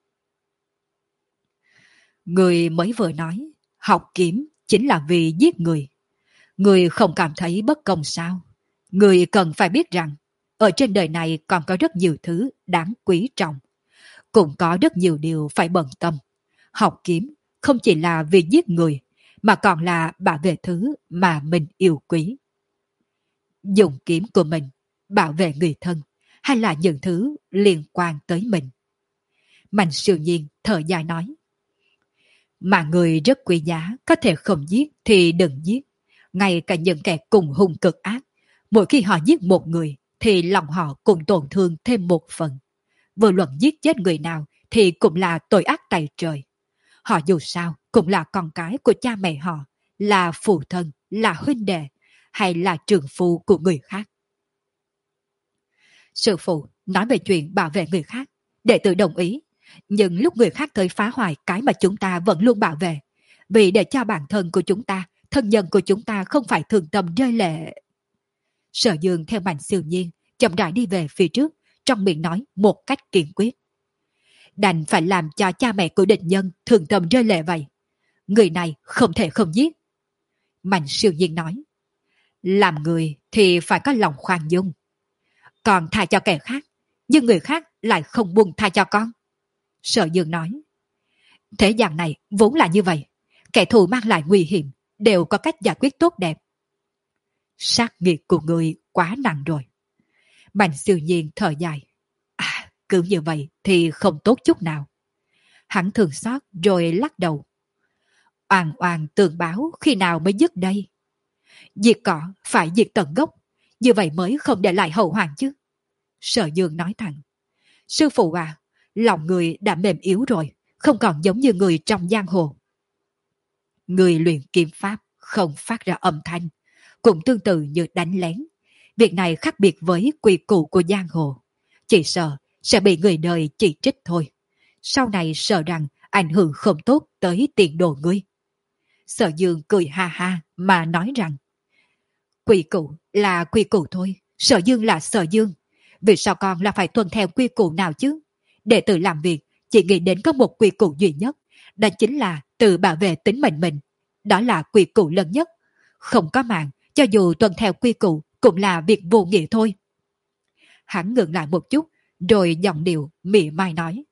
Người mới vừa nói, học kiếm chính là vì giết người. Người không cảm thấy bất công sao? Người cần phải biết rằng, ở trên đời này còn có rất nhiều thứ đáng quý trọng. Cũng có rất nhiều điều phải bận tâm. Học kiếm không chỉ là vì giết người, mà còn là bảo vệ thứ mà mình yêu quý. Dùng kiếm của mình bảo vệ người thân, hay là những thứ liên quan tới mình. Mạnh Siêu Nhiên thở dài nói. Mà người rất quý giá, có thể không giết thì đừng giết. Ngay cả những kẻ cùng hung cực ác, mỗi khi họ giết một người thì lòng họ cũng tổn thương thêm một phần. Vô luận giết chết người nào thì cũng là tội ác tày trời. Họ dù sao cũng là con cái của cha mẹ họ, là phụ thân, là huynh đệ, hay là trường phu của người khác. Sư phụ nói về chuyện bảo vệ người khác, đệ tử đồng ý. Nhưng lúc người khác tới phá hoại cái mà chúng ta vẫn luôn bảo vệ, vì để cho bản thân của chúng ta, thân nhân của chúng ta không phải thường tâm rơi lệ. Sở Dương theo Mạnh Siêu Nhiên chậm rãi đi về phía trước, trong miệng nói một cách kiên quyết. Đành phải làm cho cha mẹ của địch nhân thường tâm rơi lệ vậy. Người này không thể không giết. Mạnh Siêu Nhiên nói. Làm người thì phải có lòng khoan dung. Còn tha cho kẻ khác, nhưng người khác lại không buông tha cho con. Sở Dương nói. Thế gian này vốn là như vậy. Kẻ thù mang lại nguy hiểm đều có cách giải quyết tốt đẹp. Sát nghiệt của người quá nặng rồi. Mạnh Siêu Nhiên thở dài. À, cứ như vậy thì không tốt chút nào. Hắn thường xót rồi lắc đầu. Oan oan tường báo khi nào mới dứt đây? Diệt cỏ phải diệt tận gốc, như vậy mới không để lại hậu hoạn chứ. Sở Dương nói thẳng. Sư phụ à, lòng người đã mềm yếu rồi, không còn giống như người trong giang hồ. Người luyện kiếm pháp không phát ra âm thanh, cũng tương tự như đánh lén. Việc này khác biệt với quy củ của giang hồ. Chỉ sợ sẽ bị người đời chỉ trích thôi. Sau này sợ rằng ảnh hưởng không tốt tới tiền đồ ngươi. Sở Dương cười ha ha mà nói rằng quy củ là quy củ thôi, Sở Dương là Sở Dương. Vì sao con là phải tuân theo quy củ nào chứ? Đệ tử làm việc chỉ nghĩ đến có một quy củ duy nhất, đó chính là tự bảo vệ tính mệnh mình. Đó là quy củ lớn nhất. Không có mạng, cho dù tuân theo quy củ cũng là việc vô nghĩa thôi. Hắn ngừng lại một chút, rồi giọng điệu mỉa mai nói.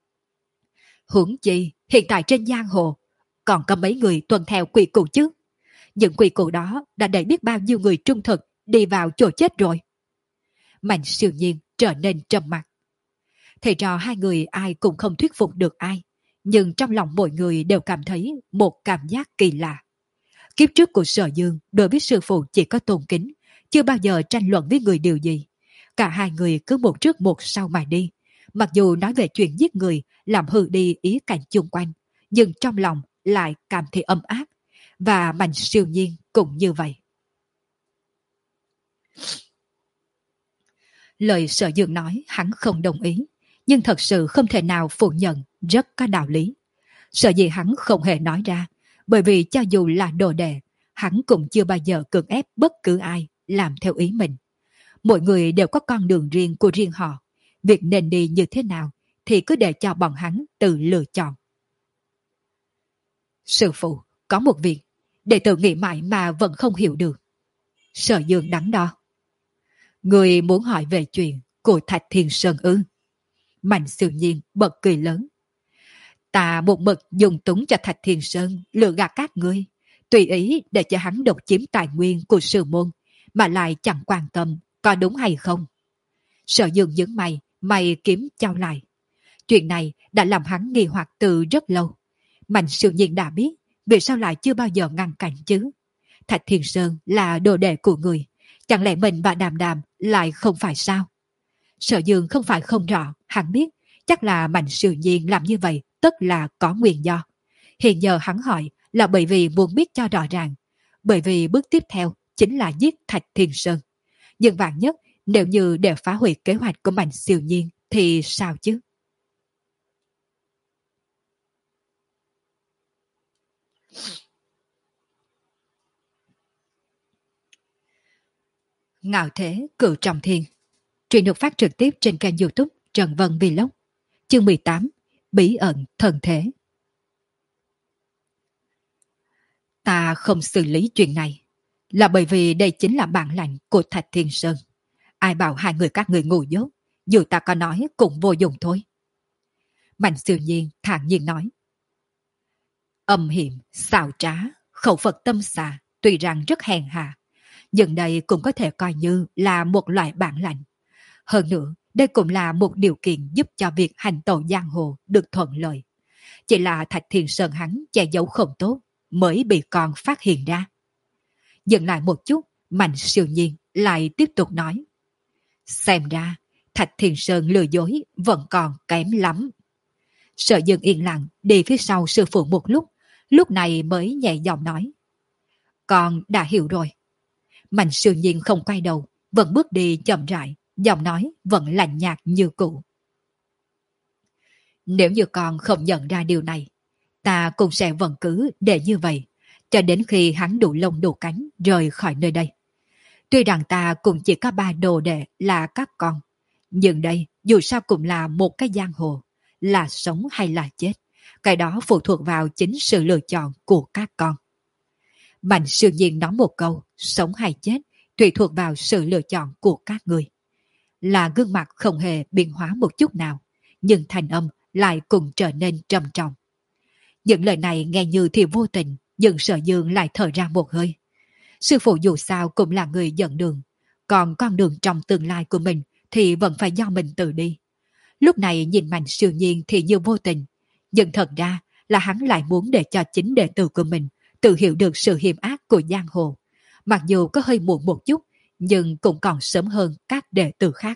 Huống chi, hiện tại trên giang hồ, còn có mấy người tuân theo quy củ chứ? Những quy củ đó đã đẩy biết bao nhiêu người trung thực đi vào chỗ chết rồi. Mạnh Siêu Nhiên trở nên trầm mặc. Thầy trò hai người ai cũng không thuyết phục được ai, nhưng trong lòng mỗi người đều cảm thấy một cảm giác kỳ lạ. Kiếp trước của Sở Dương đối với sư phụ chỉ có tôn kính, chưa bao giờ tranh luận với người điều gì. Cả hai người cứ một trước một sau mà đi. Mặc dù nói về chuyện giết người làm hư đi ý cảnh chung quanh, nhưng trong lòng lại cảm thấy ấm áp. Và Mạnh Siêu Nhiên cũng như vậy. Lời Sở Dương nói hắn không đồng ý, nhưng thật sự không thể nào phủ nhận, rất có đạo lý. Sợ gì hắn không hề nói ra, bởi vì cho dù là đồ đệ, hắn cũng chưa bao giờ cưỡng ép bất cứ ai làm theo ý mình. Mỗi người đều có con đường riêng của riêng họ, việc nên đi như thế nào thì cứ để cho bọn hắn tự lựa chọn. Sư phụ, có một việc, đệ tử nghĩ mãi mà vẫn không hiểu được. Sở Dương đắn đo. Người muốn hỏi về chuyện của Thạch Thiên Sơn ư? Mạnh Siêu Nhiên bật cười lớn. Ta một mực dùng túng cho Thạch Thiên Sơn lừa gạt các ngươi, tùy ý để cho hắn độc chiếm tài nguyên của sư môn, mà lại chẳng quan tâm có đúng hay không. Sở Dương nhướng mày, mày kiếm trao lại. Chuyện này đã làm hắn nghi hoặc từ rất lâu. Mạnh Siêu Nhiên đã biết, vì sao lại chưa bao giờ ngăn cản chứ? Thạch Thiên Sơn là đồ đệ của người, chẳng lẽ mình và Đàm Đàm lại không phải sao? Sở Dương không phải không rõ, hắn biết, chắc là Mạnh Siêu Nhiên làm như vậy tất là có nguyên do. Hiện giờ hắn hỏi là bởi vì muốn biết cho rõ ràng, bởi vì bước tiếp theo chính là giết Thạch Thiên Sơn. Nhưng vạn nhất, nếu như để phá hủy kế hoạch của Mạnh Siêu Nhiên thì sao chứ? Ngạo thế cửu trọng thiên. Truyện được phát trực tiếp trên kênh YouTube Trần Vân Vlog. Chương mười tám. Bí ẩn thần thế. Ta không xử lý chuyện này là bởi vì đây chính là bản lãnh của Thạch Thiên Sơn. Ai bảo hai người các người ngu dốt, dù ta có nói cũng vô dụng thôi. Mạnh Siêu Nhiên thản nhiên nói. Âm hiểm, xảo trá, khẩu Phật tâm xà, tuy rằng rất hèn hạ, nhưng đây cũng có thể coi như là một loại bản lãnh. Hơn nữa, đây cũng là một điều kiện giúp cho việc hành tẩu giang hồ được thuận lợi. Chỉ là Thạch Thiên Sơn hắn che giấu không tốt, mới bị con phát hiện ra. Dừng lại một chút, Mạnh Siêu Nhiên lại tiếp tục nói. Xem ra, Thạch Thiên Sơn lừa dối vẫn còn kém lắm. Sở Dương yên lặng đi phía sau sư phụ một lúc, lúc này mới nhẹ giọng nói. Con đã hiểu rồi. Mạnh Siêu Nhiên không quay đầu, vẫn bước đi chậm rãi, giọng nói vẫn lạnh nhạt như cũ. Nếu như con không nhận ra điều này, ta cũng sẽ vẫn cứ để như vậy, cho đến khi hắn đủ lông đủ cánh rời khỏi nơi đây. Tuy rằng ta cũng chỉ có ba đồ đệ là các con, nhưng đây dù sao cũng là một cái giang hồ, là sống hay là chết, cái đó phụ thuộc vào chính sự lựa chọn của các con. Mạnh Siêu Nhiên nói một câu, sống hay chết tùy thuộc vào sự lựa chọn của các người. Là gương mặt không hề biến hóa một chút nào, nhưng thanh âm lại cùng trở nên trầm trọng. Những lời này nghe như thì vô tình, nhưng Sở Dương lại thở ra một hơi. Sư phụ dù sao cũng là người dẫn đường, còn con đường trong tương lai của mình thì vẫn phải do mình tự đi. Lúc này nhìn Mạnh Siêu Nhiên thì như vô tình, nhưng thật ra là hắn lại muốn để cho chính đệ tử của mình tự hiểu được sự hiểm ác của giang hồ. Mặc dù có hơi muộn một chút, nhưng cũng còn sớm hơn các đệ tử khác.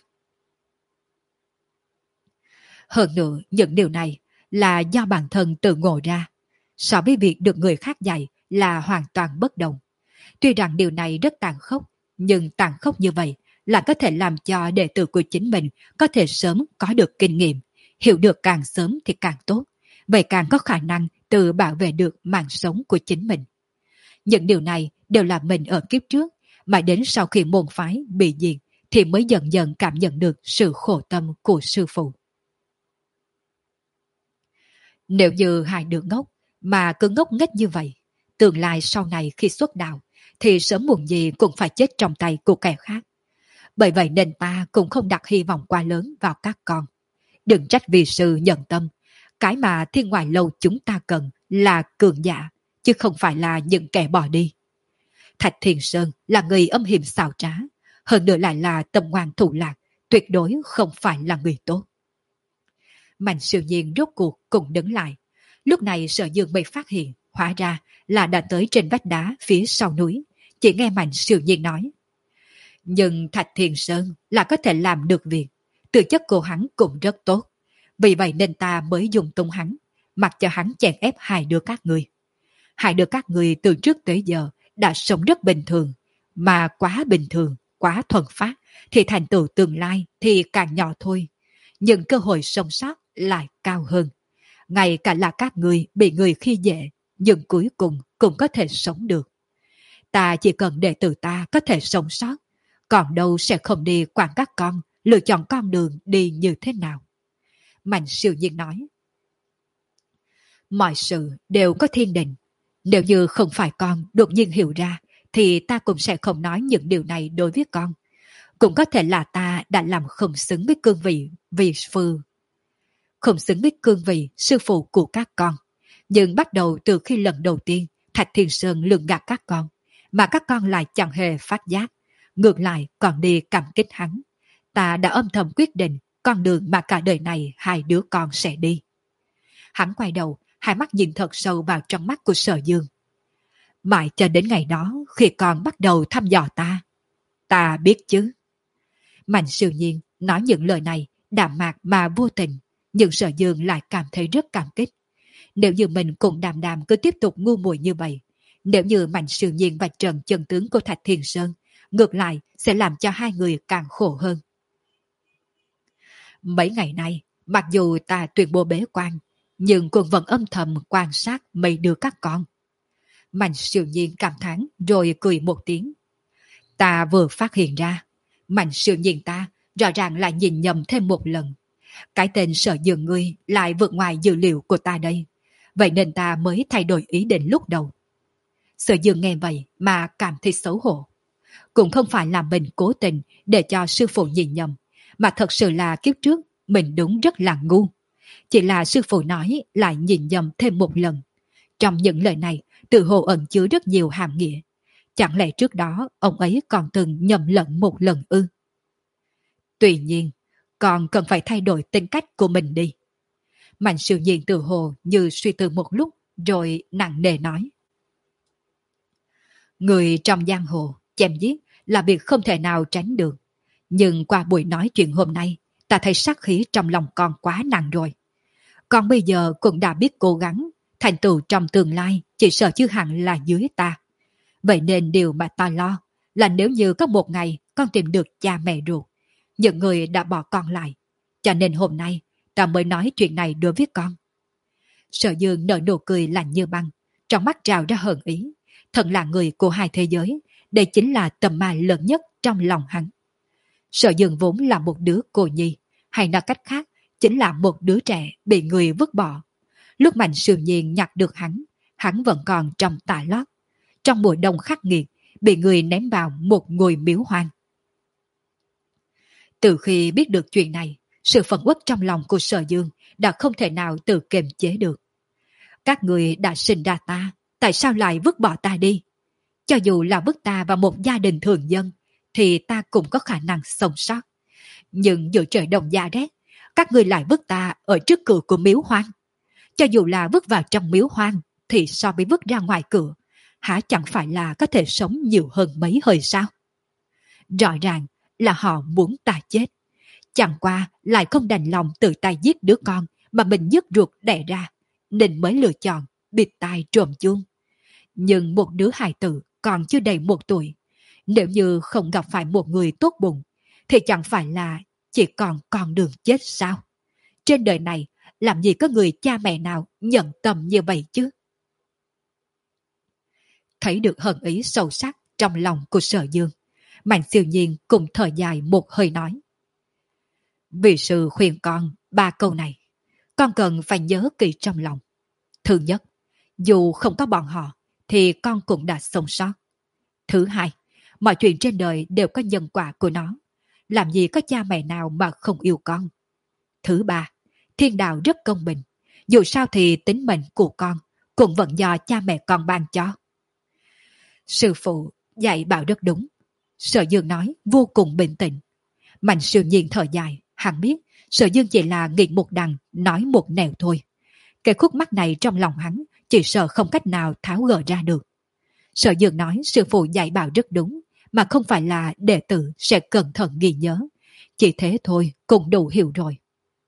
Hơn nữa, những điều này là do bản thân tự ngộ ra. So với việc được người khác dạy là hoàn toàn bất đồng. Tuy rằng điều này rất tàn khốc, nhưng tàn khốc như vậy là có thể làm cho đệ tử của chính mình có thể sớm có được kinh nghiệm, hiểu được càng sớm thì càng tốt, vậy càng có khả năng tự bảo vệ được mạng sống của chính mình. Những điều này đều là mình ở kiếp trước, mà đến sau khi môn phái bị diệt thì mới dần dần cảm nhận được sự khổ tâm của sư phụ. Nếu như hai đứa ngốc mà cứ ngốc nghếch như vậy, tương lai sau này khi xuất đạo thì sớm muộn gì cũng phải chết trong tay của kẻ khác. Bởi vậy nên ta cũng không đặt hy vọng quá lớn vào các con. Đừng trách vì sư nhận tâm. Cái mà thiên ngoại lâu chúng ta cần là cường giả, chứ không phải là những kẻ bỏ đi. Thạch Thiên Sơn là người âm hiểm xảo trá, hơn nữa lại là tâm ngoan thủ lạc, tuyệt đối không phải là người tốt. Mạnh Siêu Nhiên rốt cuộc cùng đứng lại. Lúc này Sở Dương mới phát hiện, hóa ra là đã tới trên vách đá phía sau núi. Chỉ nghe Mạnh Siêu Nhiên nói. Nhưng Thạch Thiên Sơn là có thể làm được việc, tư chất của hắn cũng rất tốt. Vì vậy nên ta mới dùng tung hắn, mặc cho hắn chèn ép hai đứa các người. Hai đứa các người từ trước tới giờ đã sống rất bình thường, mà quá bình thường, quá thuần phát, thì thành tựu tương lai thì càng nhỏ thôi. Nhưng cơ hội sống sót lại cao hơn. Ngay cả là các người bị người khi dễ, nhưng cuối cùng cũng có thể sống được. Ta chỉ cần để từ ta có thể sống sót, còn đâu sẽ không đi quản các con lựa chọn con đường đi như thế nào. Mạnh Siêu Nhiên nói. Mọi sự đều có thiên định. Nếu như không phải con đột nhiên hiểu ra, thì ta cũng sẽ không nói những điều này đối với con. Cũng có thể là ta đã làm không xứng với cương vị vì sư. Không xứng với cương vị sư phụ của các con. Nhưng bắt đầu từ khi lần đầu tiên Thạch Thiên Sơn lường gạt các con, mà các con lại chẳng hề phát giác. Ngược lại còn đi cảm kích hắn. Ta đã âm thầm quyết định con đường mà cả đời này hai đứa con sẽ đi. Hắn quay đầu, hai mắt nhìn thật sâu vào trong mắt của Sở Dương. Mãi cho đến ngày đó, khi con bắt đầu thăm dò ta. Ta biết chứ. Mạnh Siêu Nhiên nói những lời này đạm mạc mà vô tình, nhưng Sở Dương lại cảm thấy rất cảm kích. Nếu như mình cùng Đàm Đàm cứ tiếp tục ngu muội như vậy, nếu như Mạnh Siêu Nhiên vạch trần chân tướng của Thạch Thiên Sơn, ngược lại sẽ làm cho hai người càng khổ hơn. Mấy ngày nay, mặc dù ta tuyên bố bế quan, nhưng cũng vẫn âm thầm quan sát mấy đứa các con. Mạnh Siêu Nhiên cảm thán rồi cười một tiếng. Ta vừa phát hiện ra, Mạnh Siêu Nhiên ta rõ ràng lại nhìn nhầm thêm một lần. Cái tên Sở Dương ngươi lại vượt ngoài dữ liệu của ta đây. Vậy nên ta mới thay đổi ý định lúc đầu. Sở Dương nghe vậy mà cảm thấy xấu hổ. Cũng không phải là mình cố tình để cho sư phụ nhìn nhầm, mà thật sự là kiếp trước mình đúng rất là ngu. Chỉ là sư phụ nói lại nhìn nhầm thêm một lần. Trong những lời này, tự hồ ẩn chứa rất nhiều hàm nghĩa. Chẳng lẽ trước đó ông ấy còn từng nhầm lẫn một lần ư? Tuy nhiên, còn cần phải thay đổi tính cách của mình đi. Mạnh Siêu Nhiên tự hồ như suy tư một lúc rồi nặng nề nói. Người trong giang hồ, chém giết là việc không thể nào tránh được. Nhưng qua buổi nói chuyện hôm nay, ta thấy sát khí trong lòng con quá nặng rồi. Con bây giờ cũng đã biết cố gắng, thành tựu trong tương lai chỉ sợ chứ hẳn là dưới ta. Vậy nên điều mà ta lo là nếu như có một ngày con tìm được cha mẹ ruột, những người đã bỏ con lại, cho nên hôm nay ta mới nói chuyện này đối với con. Sở Dương nở nụ cười lạnh như băng, trong mắt trào ra hờn ý. Thật là người của hai thế giới, đây chính là tầm ma lớn nhất trong lòng hắn. Sở Dương vốn là một đứa cô nhi, hay nói cách khác, chính là một đứa trẻ bị người vứt bỏ. Lúc Mạnh Siêu Nhiên nhặt được hắn, hắn vẫn còn trong tà lót. Trong mùa đông khắc nghiệt, bị người ném vào một ngôi miếu hoang. Từ khi biết được chuyện này, sự phẫn uất trong lòng của Sở Dương đã không thể nào tự kiềm chế được. Các người đã sinh ra ta, tại sao lại vứt bỏ ta đi? Cho dù là vứt ta vào một gia đình thường dân, thì ta cũng có khả năng sống sót. Nhưng giữa trời đông giá rét, các người lại vứt ta ở trước cửa của miếu hoang. Cho dù là vứt vào trong miếu hoang, thì so với vứt ra ngoài cửa, hả chẳng phải là có thể sống nhiều hơn mấy hơi sao? Rõ ràng là họ muốn ta chết. Chẳng qua lại không đành lòng tự tay giết đứa con mà mình nhức ruột đẻ ra, nên mới lựa chọn bịt tai trộm chuông. Nhưng một đứa hài tử còn chưa đầy một tuổi, nếu như không gặp phải một người tốt bụng, thì chẳng phải là chỉ còn con đường chết sao? Trên đời này, làm gì có người cha mẹ nào nhận tâm như vậy chứ? Thấy được hận ý sâu sắc trong lòng của Sở Dương, Mạnh Siêu Nhiên cùng thở dài một hơi nói. Vì sư khuyên con ba câu này, con cần phải nhớ kỹ trong lòng. Thứ nhất, dù không có bọn họ, thì con cũng đã sống sót. Thứ hai, mọi chuyện trên đời đều có nhân quả của nó. Làm gì có cha mẹ nào mà không yêu con. Thứ ba, thiên đạo rất công bình. Dù sao thì tính mệnh của con cũng vẫn do cha mẹ con ban cho. Sư phụ dạy bảo rất đúng. Sở Dương nói vô cùng bình tĩnh. Mạnh Siêu Nhiên thở dài, hắn biết Sở Dương chỉ là nghĩ một đằng, nói một nẻo thôi. Cái khúc mắc này trong lòng hắn chỉ sợ không cách nào tháo gỡ ra được. Sở Dương nói sư phụ dạy bảo rất đúng, mà không phải là đệ tử sẽ cẩn thận ghi nhớ. Chỉ thế thôi cũng đủ hiểu rồi.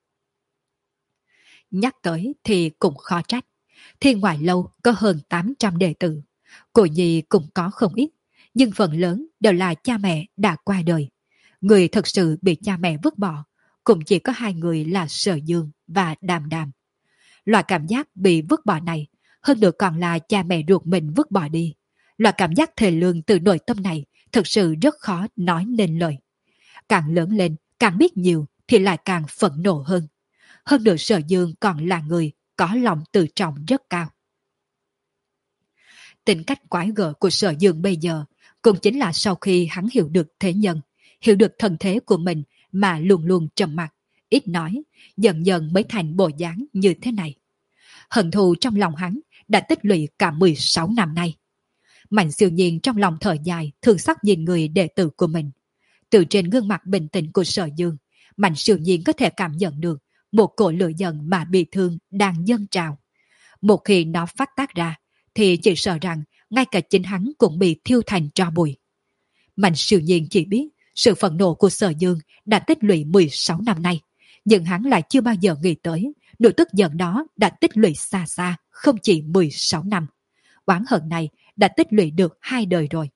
Nhắc tới thì cũng khó trách. Thiên Ngoại Lâu có hơn tám trăm đệ tử. Cô nhi cũng có không ít, nhưng phần lớn đều là cha mẹ đã qua đời. Người thật sự bị cha mẹ vứt bỏ cũng chỉ có hai người là Sở Dương và Đàm Đàm. Loại cảm giác bị vứt bỏ này, hơn nữa còn là cha mẹ ruột mình vứt bỏ đi. Loại cảm giác thề lương từ nội tâm này thực sự rất khó nói nên lời. Càng lớn lên, càng biết nhiều thì lại càng phẫn nộ hơn. Hơn nữa Sở Dương còn là người có lòng tự trọng rất cao. Tính cách quái gở của Sở Dương bây giờ cũng chính là sau khi hắn hiểu được thế nhân, hiểu được thân thế của mình mà luôn luôn trầm mặc, ít nói, dần dần mới thành bộ dáng như thế này. Hận thù trong lòng hắn đã tích lũy cả mười sáu năm nay. Mạnh Siêu Nhiên trong lòng thở dài, thương xót nhìn người đệ tử của mình. Từ trên gương mặt bình tĩnh của Sở Dương, Mạnh Siêu Nhiên có thể cảm nhận được một cỗ lửa giận mà bị thương đang dâng trào. Một khi nó phát tác ra, thì chỉ sợ rằng ngay cả chính hắn cũng bị thiêu thành tro bụi. Mạnh Siêu Nhiên chỉ biết sự phẫn nộ của Sở Dương đã tích lũy mười sáu năm nay, nhưng hắn lại chưa bao giờ nghĩ tới nỗi tức giận đó đã tích lũy xa xa, không chỉ mười sáu năm. Oán hận này đã tích lũy được hai đời rồi.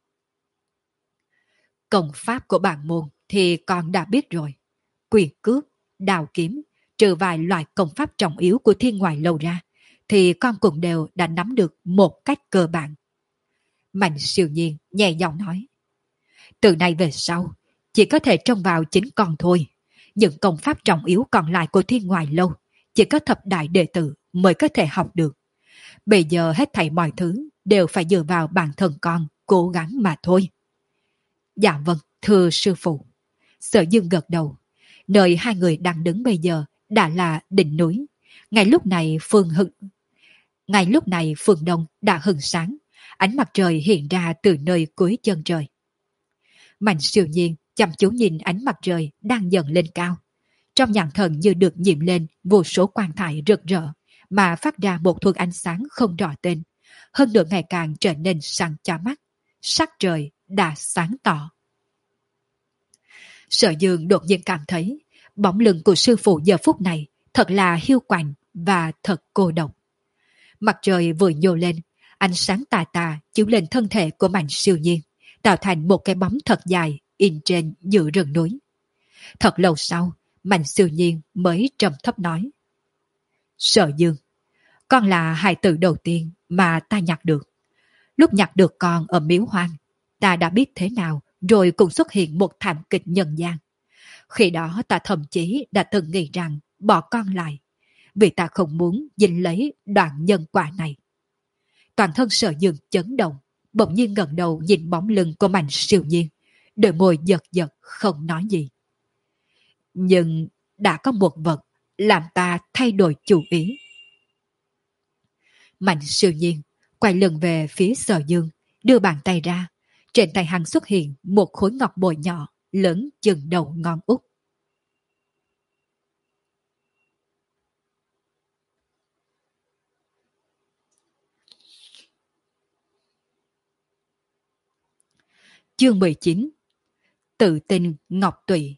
Công pháp của bản môn thì con đã biết rồi. Quyền cước, đào kiếm, trừ vài loại công pháp trọng yếu của Thiên Ngoại Lâu ra, thì con cũng đều đã nắm được một cách cơ bản. Mạnh Siêu Nhiên nhẹ giọng nói. Từ nay về sau, chỉ có thể trông vào chính con thôi. Những công pháp trọng yếu còn lại của Thiên Ngoại Lâu, chỉ có thập đại đệ tử mới có thể học được. Bây giờ hết thảy mọi thứ đều phải dựa vào bản thân con, cố gắng mà thôi. Dạ vâng, thưa sư phụ. Sở Dương gật đầu. Nơi hai người đang đứng bây giờ đã là đỉnh núi. Ngay lúc này phương hưng Ngay lúc này phương đông đã hừng sáng, ánh mặt trời hiện ra từ nơi cuối chân trời. Mạnh Siêu Nhiên chăm chú nhìn ánh mặt trời đang dần lên cao. Trong nhãn thần như được nhiễm lên vô số quang thải rực rỡ, mà phát ra một thuần ánh sáng không rõ tên. Hơn nữa ngày càng trở nên sáng chói mắt, sắc trời đã sáng tỏ. Sở Dương đột nhiên cảm thấy bóng lưng của sư phụ giờ phút này thật là hiu quạnh và thật cô độc. Mặt trời vừa nhô lên, ánh sáng tà tà chiếu lên thân thể của Mạnh Siêu Nhiên, tạo thành một cái bóng thật dài in trên giữa rừng núi. Thật lâu sau, Mạnh Siêu Nhiên mới trầm thấp nói: Sở Dương, con là hài tử đầu tiên mà ta nhặt được. Lúc nhặt được con ở miếu hoang, ta đã biết thế nào, rồi cũng xuất hiện một thảm kịch nhân gian. Khi đó ta thậm chí đã từng nghĩ rằng bỏ con lại, vì ta không muốn dính lấy đoạn nhân quả này. Toàn thân Sở Dương chấn động, bỗng nhiên ngẩng đầu nhìn bóng lưng của Mạnh Siêu Nhiên, đôi môi giật giật không nói gì. Nhưng đã có một vật làm ta thay đổi chủ ý. Mạnh Siêu Nhiên quay lưng về phía Sở Dương, đưa bàn tay ra. Trên tay hắn xuất hiện một khối ngọc bội nhỏ, lớn chừng đầu ngón út. Chương mười chín. Tự tin ngọc tụy.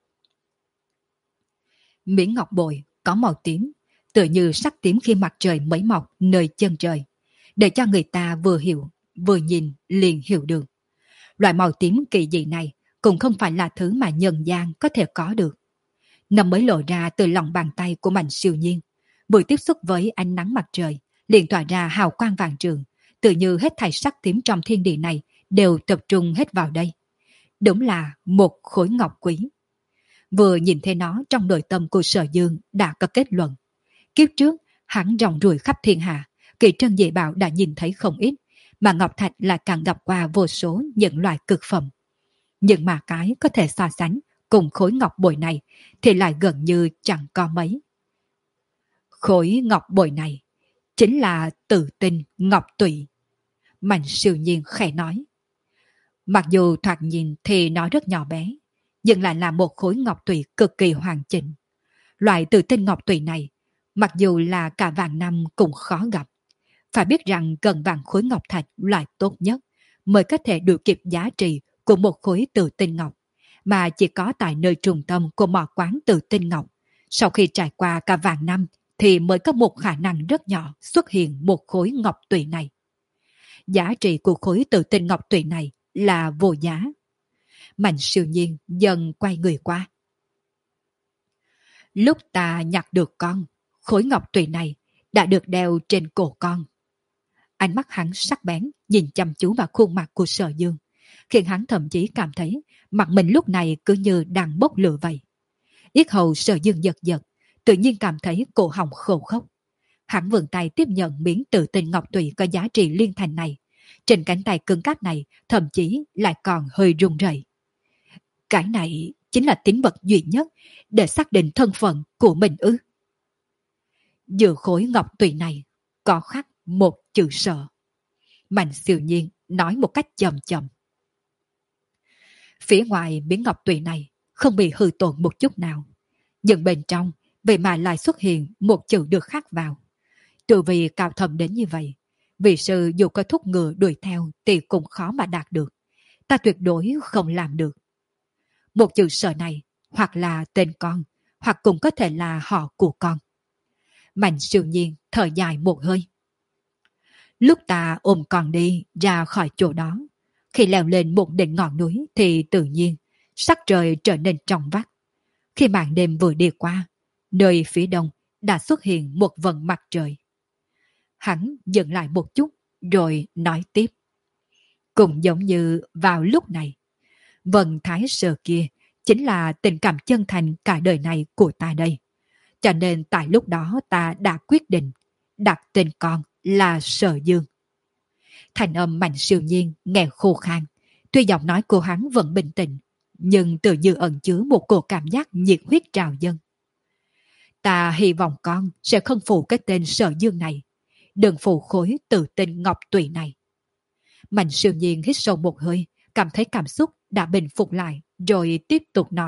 Miếng ngọc bội có màu tím, tựa như sắc tím khi mặt trời mới mọc nơi chân trời, để cho người ta vừa hiểu, vừa nhìn liền hiểu được. Loại màu tím kỳ dị này cũng không phải là thứ mà nhân gian có thể có được. Nằm mới lộ ra từ lòng bàn tay của Mạnh Siêu Nhiên, vừa tiếp xúc với ánh nắng mặt trời, liền tỏa ra hào quang vàng trường, tự như hết thảy sắc tím trong thiên địa này đều tập trung hết vào đây. Đúng là một khối ngọc quý. Vừa nhìn thấy nó, trong nội tâm của Sở Dương đã có kết luận. Kiếp trước, hắn ròng ruổi khắp thiên hạ, kỳ trân dị bảo đã nhìn thấy không ít, mà ngọc thạch lại càng gặp qua vô số những loại cực phẩm. Nhưng mà cái có thể so sánh cùng khối ngọc bội này thì lại gần như chẳng có mấy. Khối ngọc bội này chính là Tự Tin ngọc tụy. Mạnh Siêu Nhiên khẽ nói. Mặc dù thoạt nhìn thì nó rất nhỏ bé, nhưng lại là một khối ngọc tụy cực kỳ hoàn chỉnh. Loại Tự Tin ngọc tụy này, mặc dù là cả vạn năm cũng khó gặp. Phải biết rằng gần vạn khối ngọc thạch loại tốt nhất mới có thể đuổi kịp giá trị của một khối Tự Tin ngọc, mà chỉ có tại nơi trung tâm của mỏ quán Tự Tin ngọc. Sau khi trải qua cả vạn năm thì mới có một khả năng rất nhỏ xuất hiện một khối ngọc tụy này. Giá trị của khối Tự Tin ngọc tụy này là vô giá. Mạnh Siêu Nhiên dần quay người qua. Lúc ta nhặt được con, khối ngọc tụy này đã được đeo trên cổ con. Ánh mắt hắn sắc bén nhìn chăm chú vào khuôn mặt của Sở Dương, khiến hắn thậm chí cảm thấy mặt mình lúc này cứ như đang bốc lửa vậy. Yết hầu Sở Dương giật giật, tự nhiên cảm thấy cổ họng khô khốc. Hắn vươn tay tiếp nhận miếng Tự Tin ngọc tụy có giá trị liên thành này. Trên cánh tay cứng cáp này thậm chí lại còn hơi run rẩy. Cái này chính là tín vật duy nhất để xác định thân phận của mình ư? Giữa khối ngọc tụy này có khắc một chữ Sở. Mạnh Siêu Nhiên nói một cách chậm chậm. Phía ngoài miếng ngọc tụy này không bị hư tổn một chút nào, nhưng bên trong vậy mà lại xuất hiện một chữ được khắc vào. Từ vì cao thầm đến như vậy, vị sư dù có thúc ngựa đuổi theo thì cũng khó mà đạt được. Ta tuyệt đối không làm được. Một chữ Sở này hoặc là tên con, hoặc cũng có thể là họ của con. Mạnh Siêu Nhiên thở dài một hơi. Lúc ta ôm con đi ra khỏi chỗ đó, khi leo lên một đỉnh ngọn núi thì tự nhiên sắc trời trở nên trong vắt. Khi màn đêm vừa đi qua, nơi phía đông đã xuất hiện một vầng mặt trời. Hắn dừng lại một chút rồi nói tiếp. Cũng giống như vào lúc này, Vân Thái Sơ kia chính là tình cảm chân thành cả đời này của ta đây. Cho nên tại lúc đó ta đã quyết định đặt tên con là Sở Dương. Thành âm Mạnh Siêu Nhiên nghe khô khan. Tuy giọng nói của hắn vẫn bình tĩnh, nhưng tự như ẩn chứa một cổ cảm giác nhiệt huyết trào dâng. Ta hy vọng con sẽ không phụ cái tên Sở Dương này, đừng phụ khối từ tên Ngọc Tùy này. Mạnh Siêu Nhiên hít sâu một hơi, cảm thấy cảm xúc đã bình phục lại, rồi tiếp tục nói.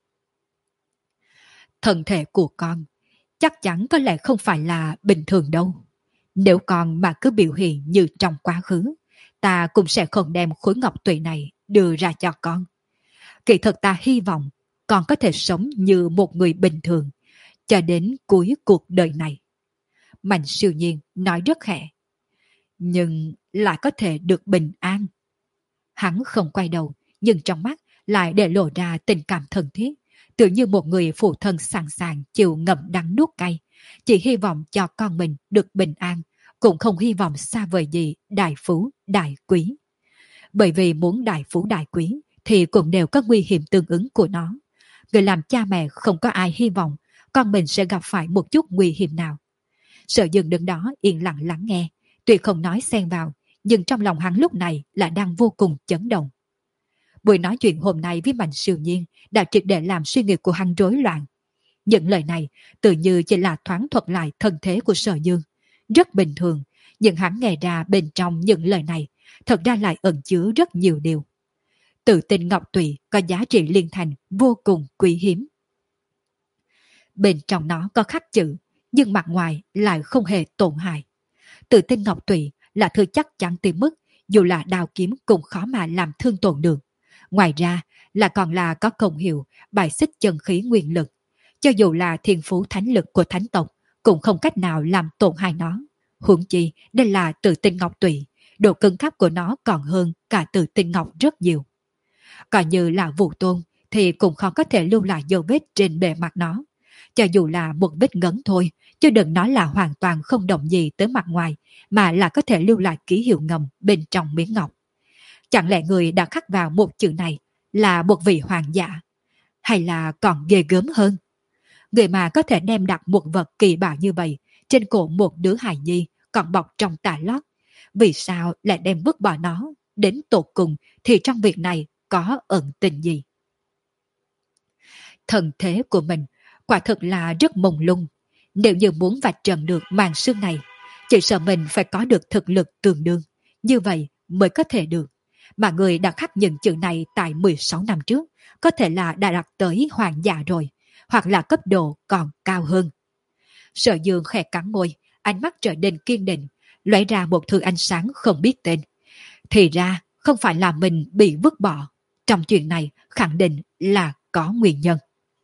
Thân thể của con chắc chắn có lẽ không phải là bình thường đâu. Nếu con mà cứ biểu hiện như trong quá khứ, ta cũng sẽ không đem khối ngọc tùy này đưa ra cho con. Kỳ thực ta hy vọng con có thể sống như một người bình thường, cho đến cuối cuộc đời này. Mạnh Siêu Nhiên nói rất khẽ. Nhưng lại có thể được bình an. Hắn không quay đầu, nhưng trong mắt lại để lộ ra tình cảm thân thiết, tự như một người phụ thân sẵn sàng chịu ngậm đắng nuốt cay, chỉ hy vọng cho con mình được bình an, cũng không hy vọng xa vời gì đại phú đại quý. Bởi vì muốn đại phú đại quý thì cũng đều có nguy hiểm tương ứng của nó. Người làm cha mẹ không có ai hy vọng con mình sẽ gặp phải một chút nguy hiểm nào. Sở Dương đứng đó yên lặng lắng nghe, tuy không nói xen vào, nhưng trong lòng hắn lúc này là đang vô cùng chấn động. Buổi nói chuyện hôm nay với Mạnh Siêu Nhiên đã triệt để làm suy nghĩ của hắn rối loạn. Những lời này tự như chỉ là thoáng thuật lại thân thế của Sở Dương. Rất bình thường, nhưng hắn nghe ra bên trong những lời này thật ra lại ẩn chứa rất nhiều điều. Tự tin ngọc tụy có giá trị liên thành vô cùng quý hiếm. Bên trong nó có khắc chữ, nhưng mặt ngoài lại không hề tổn hại. Tự tin ngọc tụy là thứ chắc chắn tới mức dù là đao kiếm cũng khó mà làm thương tổn được. Ngoài ra là còn là có công hiệu bài xích chân khí nguyên lực. Cho dù là thiên phú thánh lực của thánh tộc cũng không cách nào làm tổn hại nó. Huống chi đây là tự tinh ngọc tụy, độ cứng cáp của nó còn hơn cả tự tinh ngọc rất nhiều. Coi như là Vũ Tôn thì cũng khó có thể lưu lại dấu vết trên bề mặt nó. Cho dù là một vết ngấn thôi, chứ đừng nói là hoàn toàn không động gì tới mặt ngoài, mà là có thể lưu lại ký hiệu ngầm bên trong miếng ngọc. Chẳng lẽ người đã khắc vào một chữ này là một vị hoàng giả? Hay là còn ghê gớm hơn? Người mà có thể đem đặt một vật kỳ bảo như vậy trên cổ một đứa hài nhi còn bọc trong tà lót, vì sao lại đem vứt bỏ nó? Đến tột cùng thì trong việc này có ẩn tình gì? Thần thế của mình quả thực là rất mông lung. Nếu như muốn vạch trần được màn sương này, chỉ sợ mình phải có được thực lực tương đương, như vậy mới có thể được. Mà người đã khắc những chữ này tại mười sáu năm trước có thể là đã đạt tới hoàng giả rồi, hoặc là cấp độ còn cao hơn. Sở Dương khẽ cắn môi, ánh mắt trở nên kiên định, lóe ra một thứ ánh sáng không biết tên. Thì ra không phải là mình bị vứt bỏ, trong chuyện này khẳng định là có nguyên nhân.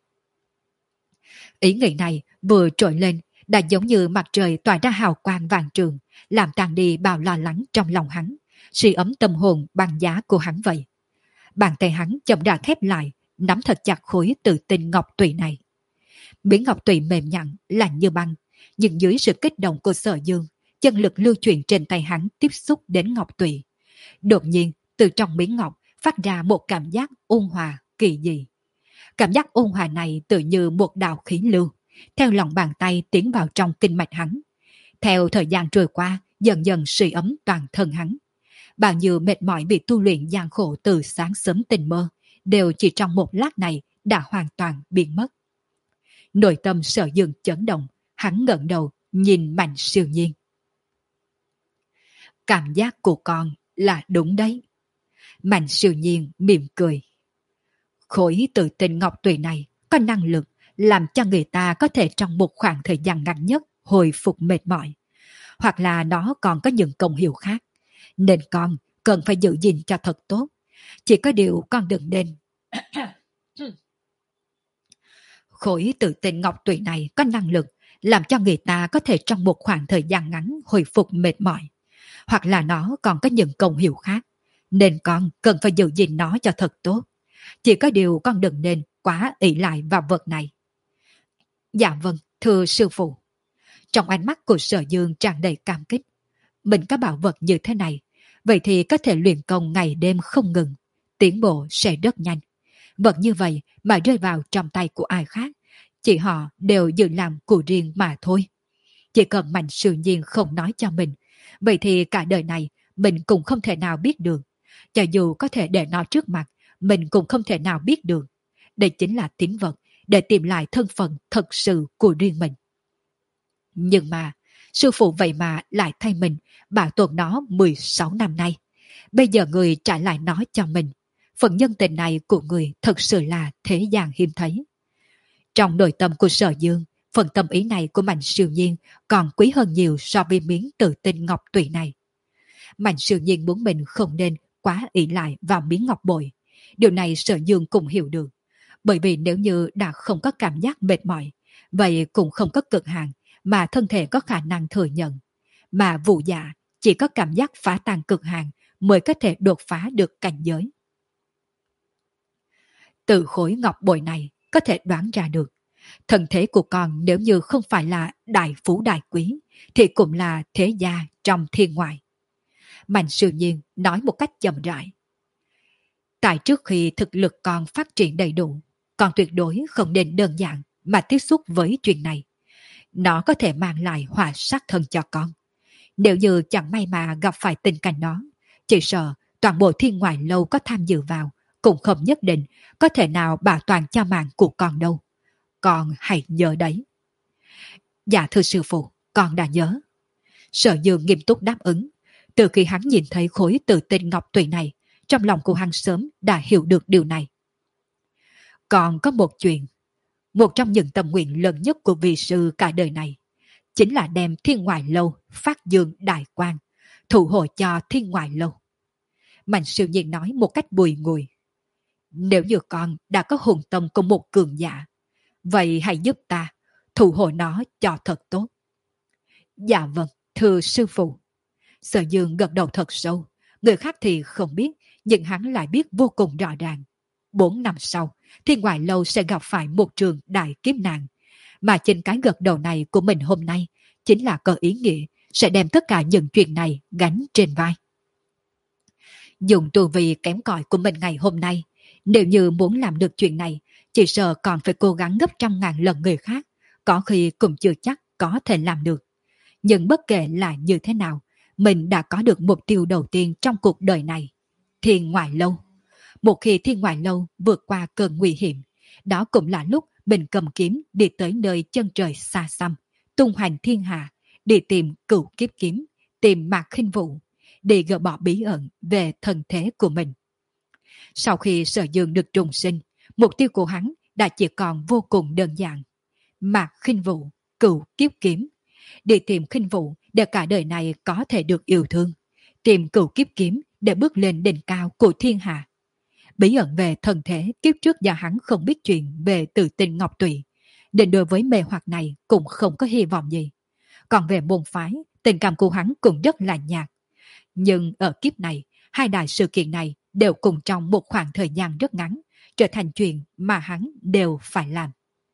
Ý nghĩ này vừa trỗi lên đã giống như mặt trời tỏa ra hào quang vàng trường, làm tan đi bao lo lắng trong lòng hắn, sưởi ấm tâm hồn băng giá của hắn vậy. Bàn tay hắn chậm rãi khép lại, nắm thật chặt khối tự tinh ngọc tụy này. Miếng ngọc tụy mềm nhẵn lạnh như băng, nhưng dưới sự kích động của Sở Dương, chân lực lưu chuyển trên tay hắn tiếp xúc đến ngọc tụy. Đột nhiên từ trong miếng ngọc phát ra một cảm giác ôn hòa kỳ dị. Cảm giác ôn hòa này tự như một đạo khí lưu, theo lòng bàn tay tiến vào trong kinh mạch hắn. Theo thời gian trôi qua, dần dần sưởi ấm toàn thân hắn. Bao nhiêu mệt mỏi bị tu luyện gian khổ từ sáng sớm tình mơ, đều chỉ trong một lát này đã hoàn toàn biến mất. Nội tâm Sở Dương chấn động, hắn ngẩng đầu nhìn Mạnh Siêu Nhiên. Cảm giác của con là đúng đấy. Mạnh Siêu Nhiên mỉm cười. Khối tự tinh ngọc tùy này có năng lực làm cho người ta có thể trong một khoảng thời gian ngắn nhất hồi phục mệt mỏi. Hoặc là nó còn có những công hiệu khác. Nên con cần phải giữ gìn cho thật tốt. Chỉ có điều con đừng nên. Khối tự tinh ngọc tụy này có năng lực làm cho người ta có thể trong một khoảng thời gian ngắn hồi phục mệt mỏi. Hoặc là nó còn có những công hiệu khác. Nên con cần phải giữ gìn nó cho thật tốt. Chỉ có điều con đừng nên quá ỷ lại vào vật này. Dạ vâng, thưa sư phụ. Trong ánh mắt của Sở Dương tràn đầy cảm kích. Mình có bảo vật như thế này, vậy thì có thể luyện công ngày đêm không ngừng. tiến bộ sẽ rất nhanh. Vẫn như vậy mà rơi vào trong tay của ai khác, chỉ họ đều dự làm của riêng mà thôi. Chỉ cần Mạnh Siêu Nhiên không nói cho mình, vậy thì cả đời này mình cũng không thể nào biết được. Cho dù có thể để nó trước mặt, mình cũng không thể nào biết được. Đây chính là tín vật để tìm lại thân phận thật sự của riêng mình. Nhưng mà, sư phụ vậy mà lại thay mình bảo tồn nó mười sáu năm nay. Bây giờ người trả lại nó cho mình. Phần nhân tình này của người thật sự là thế gian hiếm thấy. Trong nội tâm của Sở Dương, phần tâm ý này của Mạnh Siêu Nhiên còn quý hơn nhiều so với miếng tự tinh ngọc tùy này. Mạnh Siêu Nhiên muốn mình không nên quá ỷ lại vào miếng ngọc bội. Điều này Sở Dương cũng hiểu được. Bởi vì nếu như đã không có cảm giác mệt mỏi, vậy cũng không có cực hạn mà thân thể có khả năng thừa nhận. Mà Vũ Dạ chỉ có cảm giác phá tan cực hạn mới có thể đột phá được cảnh giới. Từ khối ngọc bội này có thể đoán ra được, thân thế của con nếu như không phải là đại phú đại quý, thì cũng là thế gia trong thiên ngoại. Mạnh Siêu Nhiên nói một cách chậm rãi. Tại trước khi thực lực con phát triển đầy đủ, con tuyệt đối không nên đơn giản mà tiếp xúc với chuyện này. Nó có thể mang lại họa sát thân cho con. Nếu như chẳng may mà gặp phải tình cảnh đó, chỉ sợ toàn bộ thiên ngoại lâu có tham dự vào cũng không nhất định có thể nào bảo toàn cho mạng của con đâu. Con hãy nhớ đấy. Dạ thưa sư phụ, con đã nhớ. Sở Dương nghiêm túc đáp ứng. Từ khi hắn nhìn thấy khối tự tinh ngọc tùy này, trong lòng của hắn sớm đã hiểu được điều này. Còn có một chuyện, một trong những tâm nguyện lớn nhất của vị sư cả đời này, chính là đem thiên ngoại lâu phát dương đại quang, thủ hộ cho thiên ngoại lâu. Mạnh Siêu Nhiên nói một cách bùi ngùi. Nếu như con đã có hồn tâm của một cường giả, vậy hãy giúp ta thủ hộ nó cho thật tốt. Dạ vâng, thưa sư phụ. Sở Dương gật đầu thật sâu. Người khác thì không biết, nhưng hắn lại biết vô cùng rõ ràng. Bốn năm sau, thiên ngoại lâu sẽ gặp phải một trường đại kiếp nạn. Mà trên cái gật đầu này của mình hôm nay chính là có ý nghĩa sẽ đem tất cả những chuyện này gánh trên vai. Dùng tu vi kém cỏi của mình ngày hôm nay, nếu như muốn làm được chuyện này, chỉ sợ còn phải cố gắng gấp trăm ngàn lần người khác, có khi cũng chưa chắc có thể làm được. Nhưng bất kể là như thế nào, mình đã có được mục tiêu đầu tiên trong cuộc đời này. Thiên ngoại lâu. Một khi thiên ngoại lâu vượt qua cơn nguy hiểm, đó cũng là lúc mình cầm kiếm đi tới nơi chân trời xa xăm, tung hoành thiên hạ, đi tìm cửu kiếp kiếm, tìm Mạc Khinh Vũ, để gỡ bỏ bí ẩn về thân thế của mình. Sau khi Sở Dương được trùng sinh, mục tiêu của hắn đã chỉ còn vô cùng đơn giản. Mạc Khinh Vũ, cửu kiếp kiếm. Đi tìm Khinh Vũ để cả đời này có thể được yêu thương. Tìm cửu kiếp kiếm để bước lên đỉnh cao của thiên hạ. Bí ẩn về thân thế kiếp trước do hắn không biết chuyện về tự tình ngọc tụy, nên đối với mê hoặc này cũng không có hy vọng gì. Còn về môn phái, tình cảm của hắn cũng rất là nhạt. Nhưng ở kiếp này, hai đại sự kiện này đều cùng trong một khoảng thời gian rất ngắn, trở thành chuyện mà hắn đều phải làm.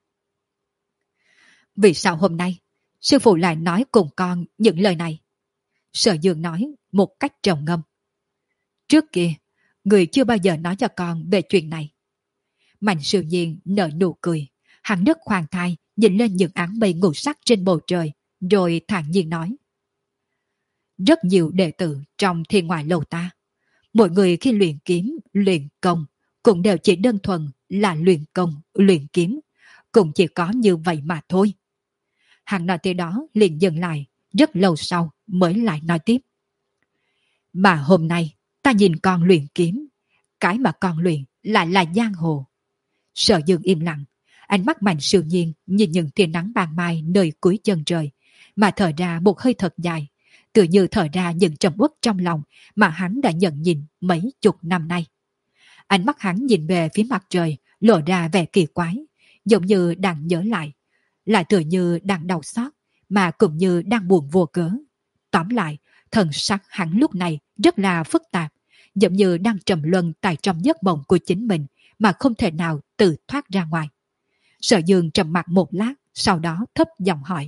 Vì sao hôm nay, sư phụ lại nói cùng con những lời này? Sở Dương nói một cách trầm ngâm. Trước kia, người chưa bao giờ nói cho con về chuyện này. Mạnh Siêu Nhiên nở nụ cười, hắn rất khoan thai nhìn lên những áng mây ngũ sắc trên bầu trời, rồi thản nhiên nói. Rất nhiều đệ tử trong thiên ngoại lâu ta, mỗi người khi luyện kiếm, luyện công, cũng đều chỉ đơn thuần là luyện công, luyện kiếm, cũng chỉ có như vậy mà thôi. Hắn nói tới đó liền dừng lại, rất lâu sau mới lại nói tiếp. Mà hôm nay ta nhìn con luyện kiếm, cái mà con luyện lại là giang hồ. Sở Dương im lặng, ánh mắt Mạnh Siêu Nhiên nhìn những tia nắng ban mai nơi cuối chân trời, mà thở ra một hơi thật dài, tự như thở ra những trầm uất trong lòng mà hắn đã nhận nhìn mấy chục năm nay. Ánh mắt hắn nhìn về phía mặt trời, lộ ra vẻ kỳ quái, giống như đang nhớ lại, lại tựa như đang đau xót, mà cũng như đang buồn vô cớ. Tóm lại, thần sắc hắn lúc này rất là phức tạp, giống như đang trầm luân tại trong giấc mộng của chính mình mà không thể nào tự thoát ra ngoài. Sở Dương trầm mặc một lát, sau đó thấp giọng hỏi.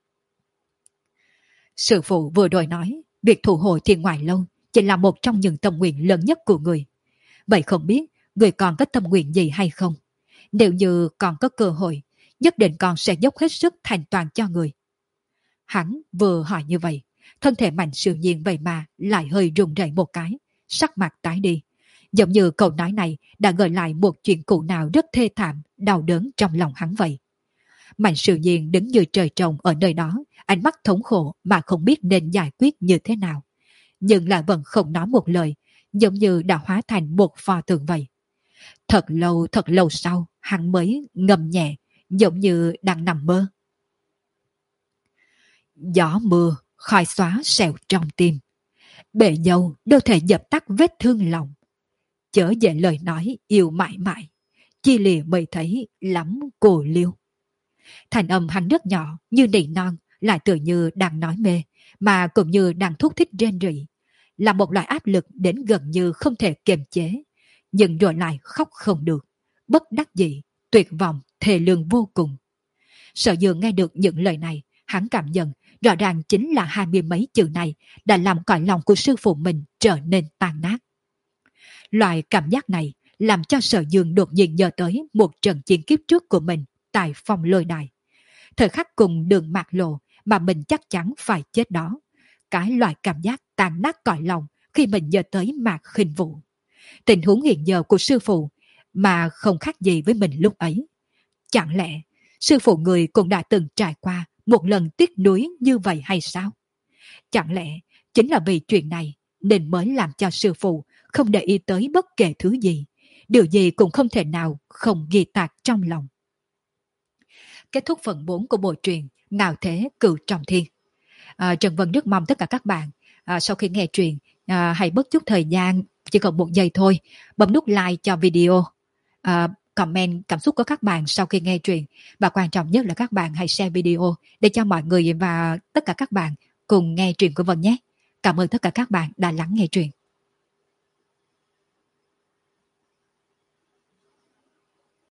Sư phụ vừa rồi nói, việc thủ hộ thiên ngoại lâu chỉ là một trong những tâm nguyện lớn nhất của người. Vậy không biết người còn có tâm nguyện gì hay không? Nếu như còn có cơ hội, nhất định con sẽ dốc hết sức thành toàn cho người. Hắn vừa hỏi như vậy, thân thể Mạnh Siêu Nhiên vậy mà lại hơi run rẩy một cái, sắc mặt tái đi. Giống như câu nói này đã gợi lại một chuyện cũ nào rất thê thảm, đau đớn trong lòng hắn vậy. Mạnh Siêu Nhiên đứng như trời trồng ở nơi đó, ánh mắt thống khổ mà không biết nên giải quyết như thế nào. Nhưng lại vẫn không nói một lời, giống như đã hóa thành một pho tượng vậy. Thật lâu thật lâu sau, hắn mới ngầm nhẹ, giống như đang nằm mơ. Gió mưa, khói xóa sẹo trong tim. Bể dâu đâu thể dập tắt vết thương lòng. Chớ dễ lời nói yêu mãi mãi, chi lìa mới thấy lắm cô liêu. Thành âm hắn rất nhỏ như nỉ non, lại tựa như đang nói mê, mà cũng như đang thúc thích rên rỉ. Là một loại áp lực đến gần như không thể kiềm chế, nhưng rồi lại khóc không được, bất đắc dĩ, tuyệt vọng, thề lương vô cùng. Sở Dương nghe được những lời này, hắn cảm nhận rõ ràng chính là hai mươi mấy chữ này đã làm cõi lòng của sư phụ mình trở nên tan nát. Loại cảm giác này làm cho Sở Dương đột nhiên nhớ tới một trận chiến kiếp trước của mình tại Phong Lôi Đài. Thời khắc cùng Đường Mạc Lộ mà mình chắc chắn phải chết đó. Cái loại cảm giác tan nát cõi lòng khi mình nhớ tới Mạc Khinh Vũ. Tình huống hiện giờ của sư phụ mà không khác gì với mình lúc ấy. Chẳng lẽ sư phụ người cũng đã từng trải qua một lần tiếc nuối như vậy hay sao? Chẳng lẽ chính là vì chuyện này nên mới làm cho sư phụ không để ý tới bất kể thứ gì, điều gì cũng không thể nào không ghi tạc trong lòng. Kết thúc phần bốn của bộ truyện Ngạo Thế Cửu Trọng Thiên. À, Trần Vân rất mong tất cả các bạn à, sau khi nghe truyện à, hãy bớt chút thời gian, chỉ còn một giây thôi, bấm nút like cho video, à, comment cảm xúc của các bạn sau khi nghe truyện, và quan trọng nhất là các bạn hãy share video để cho mọi người và tất cả các bạn cùng nghe truyện của Vân nhé. Cảm ơn tất cả các bạn đã lắng nghe truyện.